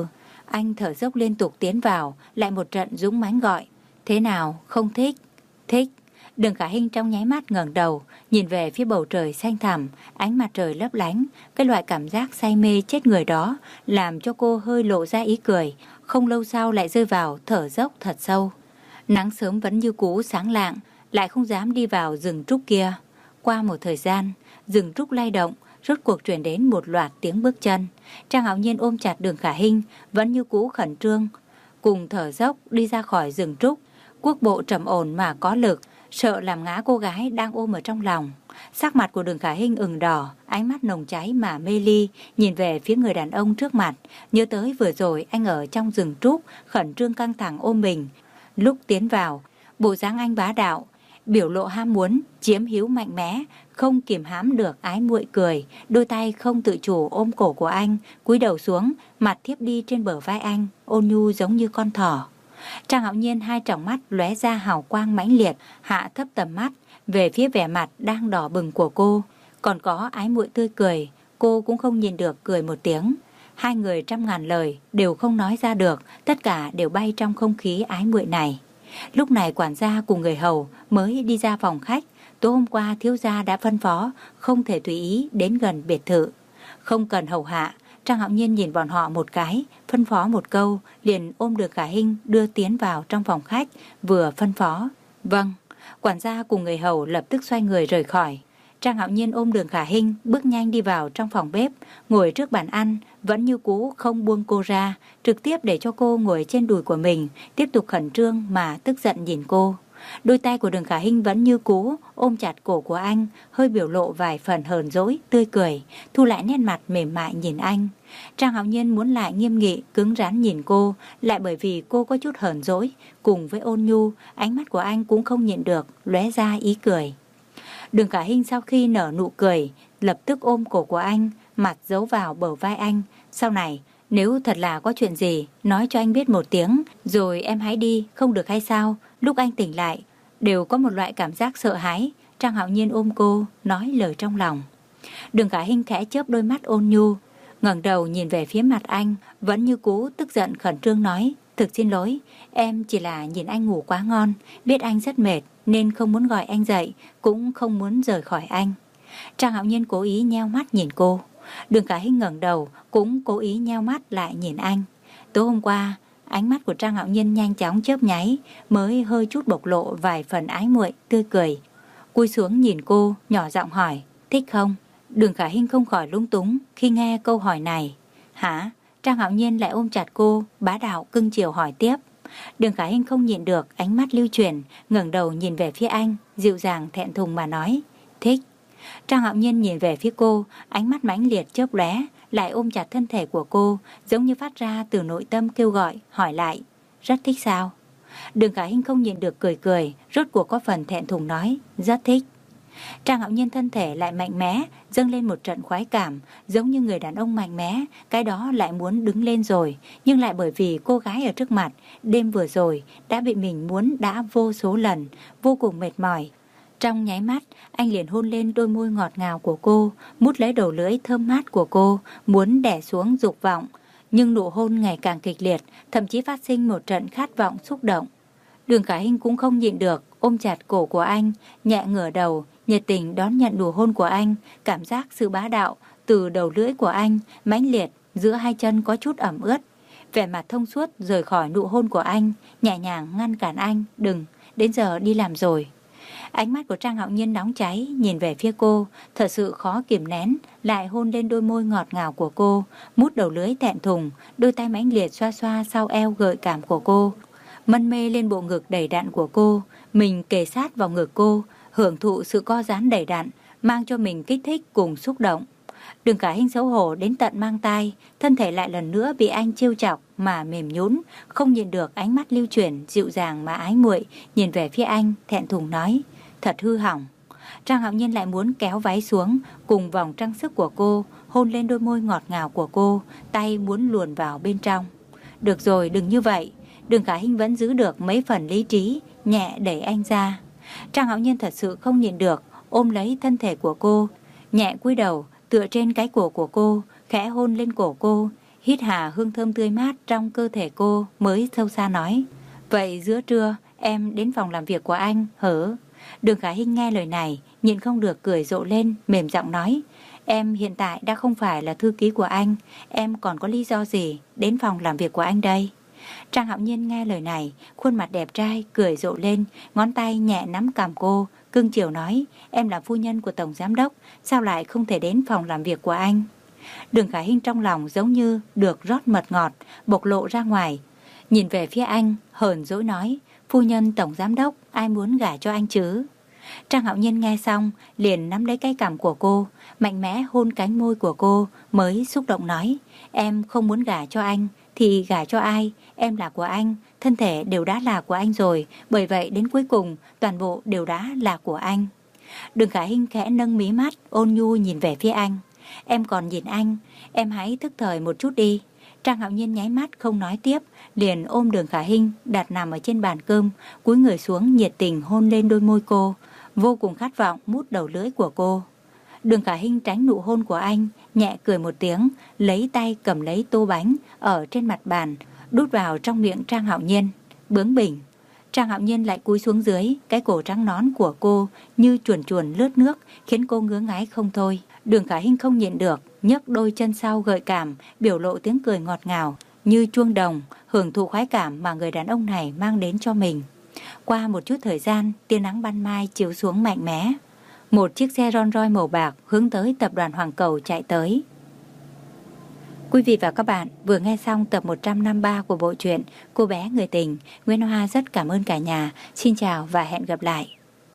Anh thở dốc liên tục tiến vào, lại một trận dũng mãnh gọi. Thế nào, không thích? Thích. Đường Khả Hinh trong nháy mắt ngẩng đầu, nhìn về phía bầu trời xanh thẳm, ánh mặt trời lấp lánh, cái loại cảm giác say mê chết người đó làm cho cô hơi lộ ra ý cười, không lâu sau lại rơi vào thở dốc thật sâu. Nắng sớm vẫn như cũ sáng lạng, lại không dám đi vào rừng trúc kia. Qua một thời gian, rừng trúc lay động, rốt cuộc truyền đến một loạt tiếng bước chân. Trang Hạo Nhiên ôm chặt Đường Khả Hinh, vẫn như cũ khẩn trương, cùng thở dốc đi ra khỏi rừng trúc. Quốc bộ trầm ổn mà có lực, sợ làm ngã cô gái đang ôm ở trong lòng. Sắc mặt của Đường Khả Hinh ửng đỏ, ánh mắt nồng cháy mà mê ly, nhìn về phía người đàn ông trước mặt, nhớ tới vừa rồi anh ở trong rừng trúc, khẩn trương căng thẳng ôm mình. Lúc tiến vào, bộ dáng anh bá đạo, biểu lộ ham muốn, chiếm hữu mạnh mẽ, không kiềm hãm được ái muội cười, đôi tay không tự chủ ôm cổ của anh, cúi đầu xuống, mặt thiếp đi trên bờ vai anh, ôn nhu giống như con thỏ. Trang Hạo Nhiên hai tròng mắt lóe ra hào quang mãnh liệt, hạ thấp tầm mắt về phía vẻ mặt đang đỏ bừng của cô, còn có ái muội tươi cười, cô cũng không nhìn được cười một tiếng. Hai người trăm ngàn lời đều không nói ra được, tất cả đều bay trong không khí ái muội này. Lúc này quản gia cùng người hầu mới đi ra phòng khách. Tối hôm qua thiếu gia đã phân phó không thể tùy ý đến gần biệt thự, không cần hầu hạ. Trang Hạo Nhiên nhìn bọn họ một cái, phân phó một câu, liền ôm Đường Khả Hinh đưa tiến vào trong phòng khách, vừa phân phó. Vâng. Quản gia cùng người hầu lập tức xoay người rời khỏi. Trang Hạo Nhiên ôm Đường Khả Hinh bước nhanh đi vào trong phòng bếp, ngồi trước bàn ăn, vẫn như cũ không buông cô ra, trực tiếp để cho cô ngồi trên đùi của mình, tiếp tục khẩn trương mà tức giận nhìn cô. Đôi tay của Đường Khả Hinh vẫn như cũ ôm chặt cổ của anh, hơi biểu lộ vài phần hờn dỗi, tươi cười, thu lại nét mặt mềm mại nhìn anh. Trang Hạo Nhiên muốn lại nghiêm nghị, cứng rắn nhìn cô, lại bởi vì cô có chút hờn dỗi, cùng với ôn nhu, ánh mắt của anh cũng không nhịn được, lóe ra ý cười. Đường Khả Hinh sau khi nở nụ cười, lập tức ôm cổ của anh, mặt giấu vào bờ vai anh. Sau này, nếu thật là có chuyện gì, nói cho anh biết một tiếng, rồi em hãy đi, không được hay sao? Lúc anh tỉnh lại, đều có một loại cảm giác sợ hãi. Trang Hạo Nhiên ôm cô, nói lời trong lòng. Đường Khả Hinh khẽ chớp đôi mắt ôn nhu, ngẩng đầu nhìn về phía mặt anh, vẫn như cũ tức giận khẩn trương nói, thực xin lỗi, em chỉ là nhìn anh ngủ quá ngon, biết anh rất mệt nên không muốn gọi anh dậy, cũng không muốn rời khỏi anh. Trang Hạo Nhiên cố ý nheo mắt nhìn cô. Đường Khả Hinh ngẩng đầu cũng cố ý nheo mắt lại nhìn anh. Tối hôm qua, ánh mắt của Trang Hạo Nhiên nhanh chóng chớp nháy, mới hơi chút bộc lộ vài phần ái muội tươi cười. Cúi xuống nhìn cô, nhỏ giọng hỏi, thích không? Đường Khả Hinh không khỏi lung túng khi nghe câu hỏi này. Hả? Trang Hạo Nhiên lại ôm chặt cô, bá đạo cưng chiều hỏi tiếp. Đường Khả Hinh không nhịn được, ánh mắt lưu chuyển, ngẩng đầu nhìn về phía anh, dịu dàng thẹn thùng mà nói, thích. Trang Hạo Nhiên nhìn về phía cô, ánh mắt mãnh liệt chớp lóe, lại ôm chặt thân thể của cô, giống như phát ra từ nội tâm kêu gọi, hỏi lại, rất thích sao? Đường Khả Hinh không nhịn được cười cười, rốt cuộc có phần thẹn thùng nói, rất thích. Trang Hạo Nhiên thân thể lại mạnh mẽ, dâng lên một trận khoái cảm, giống như người đàn ông mạnh mẽ, cái đó lại muốn đứng lên rồi, nhưng lại bởi vì cô gái ở trước mặt, đêm vừa rồi đã bị mình muốn đã vô số lần, vô cùng mệt mỏi. Trong nháy mắt, anh liền hôn lên đôi môi ngọt ngào của cô, mút lấy đầu lưỡi thơm mát của cô, muốn đè xuống dục vọng, nhưng nụ hôn ngày càng kịch liệt, thậm chí phát sinh một trận khát vọng xúc động. Đường Khả Hinh cũng không nhịn được, ôm chặt cổ của anh, nhẹ ngửa đầu, nhiệt tình đón nhận nụ hôn của anh, cảm giác sự bá đạo từ đầu lưỡi của anh mãnh liệt, giữa hai chân có chút ẩm ướt. Vẻ mặt thông suốt rời khỏi nụ hôn của anh, nhẹ nhàng ngăn cản anh, đừng, đến giờ đi làm rồi. Ánh mắt của Trang Hạo Nhiên nóng cháy, nhìn về phía cô, thật sự khó kiềm nén, lại hôn lên đôi môi ngọt ngào của cô, mút đầu lưỡi thẹn thùng, đôi tay mãnh liệt xoa xoa sau eo gợi cảm của cô, mân mê lên bộ ngực đầy đặn của cô, mình kề sát vào ngực cô, hưởng thụ sự co giãn đầy đặn, mang cho mình kích thích cùng xúc động. Đường Khả Hinh xấu hổ đến tận mang tai, thân thể lại lần nữa bị anh trêu chọc mà mềm nhũn, không nhìn được ánh mắt lưu chuyển dịu dàng mà ái muội nhìn về phía anh, thẹn thùng nói, thật hư hỏng. Trang Hạo Nhiên lại muốn kéo váy xuống, cùng vòng trang sức của cô, hôn lên đôi môi ngọt ngào của cô, tay muốn luồn vào bên trong. Được rồi, đừng như vậy. Đường Khả Hinh vẫn giữ được mấy phần lý trí, nhẹ đẩy anh ra. Trang Hạo Nhiên thật sự không nhịn được, ôm lấy thân thể của cô, nhẹ cúi đầu tựa trên cái cổ của cô, khẽ hôn lên cổ cô, hít hà hương thơm tươi mát trong cơ thể cô mới sâu xa nói: Vậy giữa trưa em đến phòng làm việc của anh hở? Đường Khả Hinh nghe lời này, nhịn không được cười rộ lên, mềm giọng nói: Em hiện tại đã không phải là thư ký của anh, em còn có lý do gì đến phòng làm việc của anh đây? Trang Hạo Nhiên nghe lời này, khuôn mặt đẹp trai cười rộ lên, ngón tay nhẹ nắm cằm cô, cưng chiều nói: Em là phu nhân của tổng giám đốc, sao lại không thể đến phòng làm việc của anh? Đường Khả Hinh trong lòng giống như được rót mật ngọt, bộc lộ ra ngoài, nhìn về phía anh, hờn dỗi nói: Phu nhân tổng giám đốc, ai muốn gả cho anh chứ? Trang Hạo Nhiên nghe xong, liền nắm lấy cái cằm của cô, mạnh mẽ hôn cánh môi của cô, mới xúc động nói: Em không muốn gả cho anh, thì gả cho ai? Em là của anh, thân thể đều đã là của anh rồi, bởi vậy đến cuối cùng, toàn bộ đều đã là của anh. Đường Khả Hinh khẽ nâng mí mắt, ôn nhu nhìn về phía anh: Em còn nhìn anh, em hãy thức thời một chút đi. Trang Hạo Nhiên nháy mắt không nói tiếp, liền ôm Đường Khả Hinh đặt nằm ở trên bàn cơm, cúi người xuống nhiệt tình hôn lên đôi môi cô, vô cùng khát vọng mút đầu lưỡi của cô. Đường Khả Hinh tránh nụ hôn của anh, nhẹ cười một tiếng, lấy tay cầm lấy tô bánh ở trên mặt bàn, đút vào trong miệng Trang Hạo Nhiên, bướng bỉnh. Trang Hạo Nhiên lại cúi xuống dưới, cái cổ trắng nón của cô như chuồn chuồn lướt nước, khiến cô ngứa ngáy không thôi. Đường Khả Hinh không nhịn được, nhấc đôi chân sau gợi cảm, biểu lộ tiếng cười ngọt ngào như chuông đồng, hưởng thụ khoái cảm mà người đàn ông này mang đến cho mình. Qua một chút thời gian, tia nắng ban mai chiếu xuống mạnh mẽ. Một chiếc xe Rolls Royce màu bạc hướng tới tập đoàn Hoàng Cầu chạy tới. Quý vị và các bạn vừa nghe xong tập một trăm năm mươi ba của bộ truyện Cô bé người tình. Nguyễn Hoa rất cảm ơn cả nhà. Xin chào và hẹn gặp lại.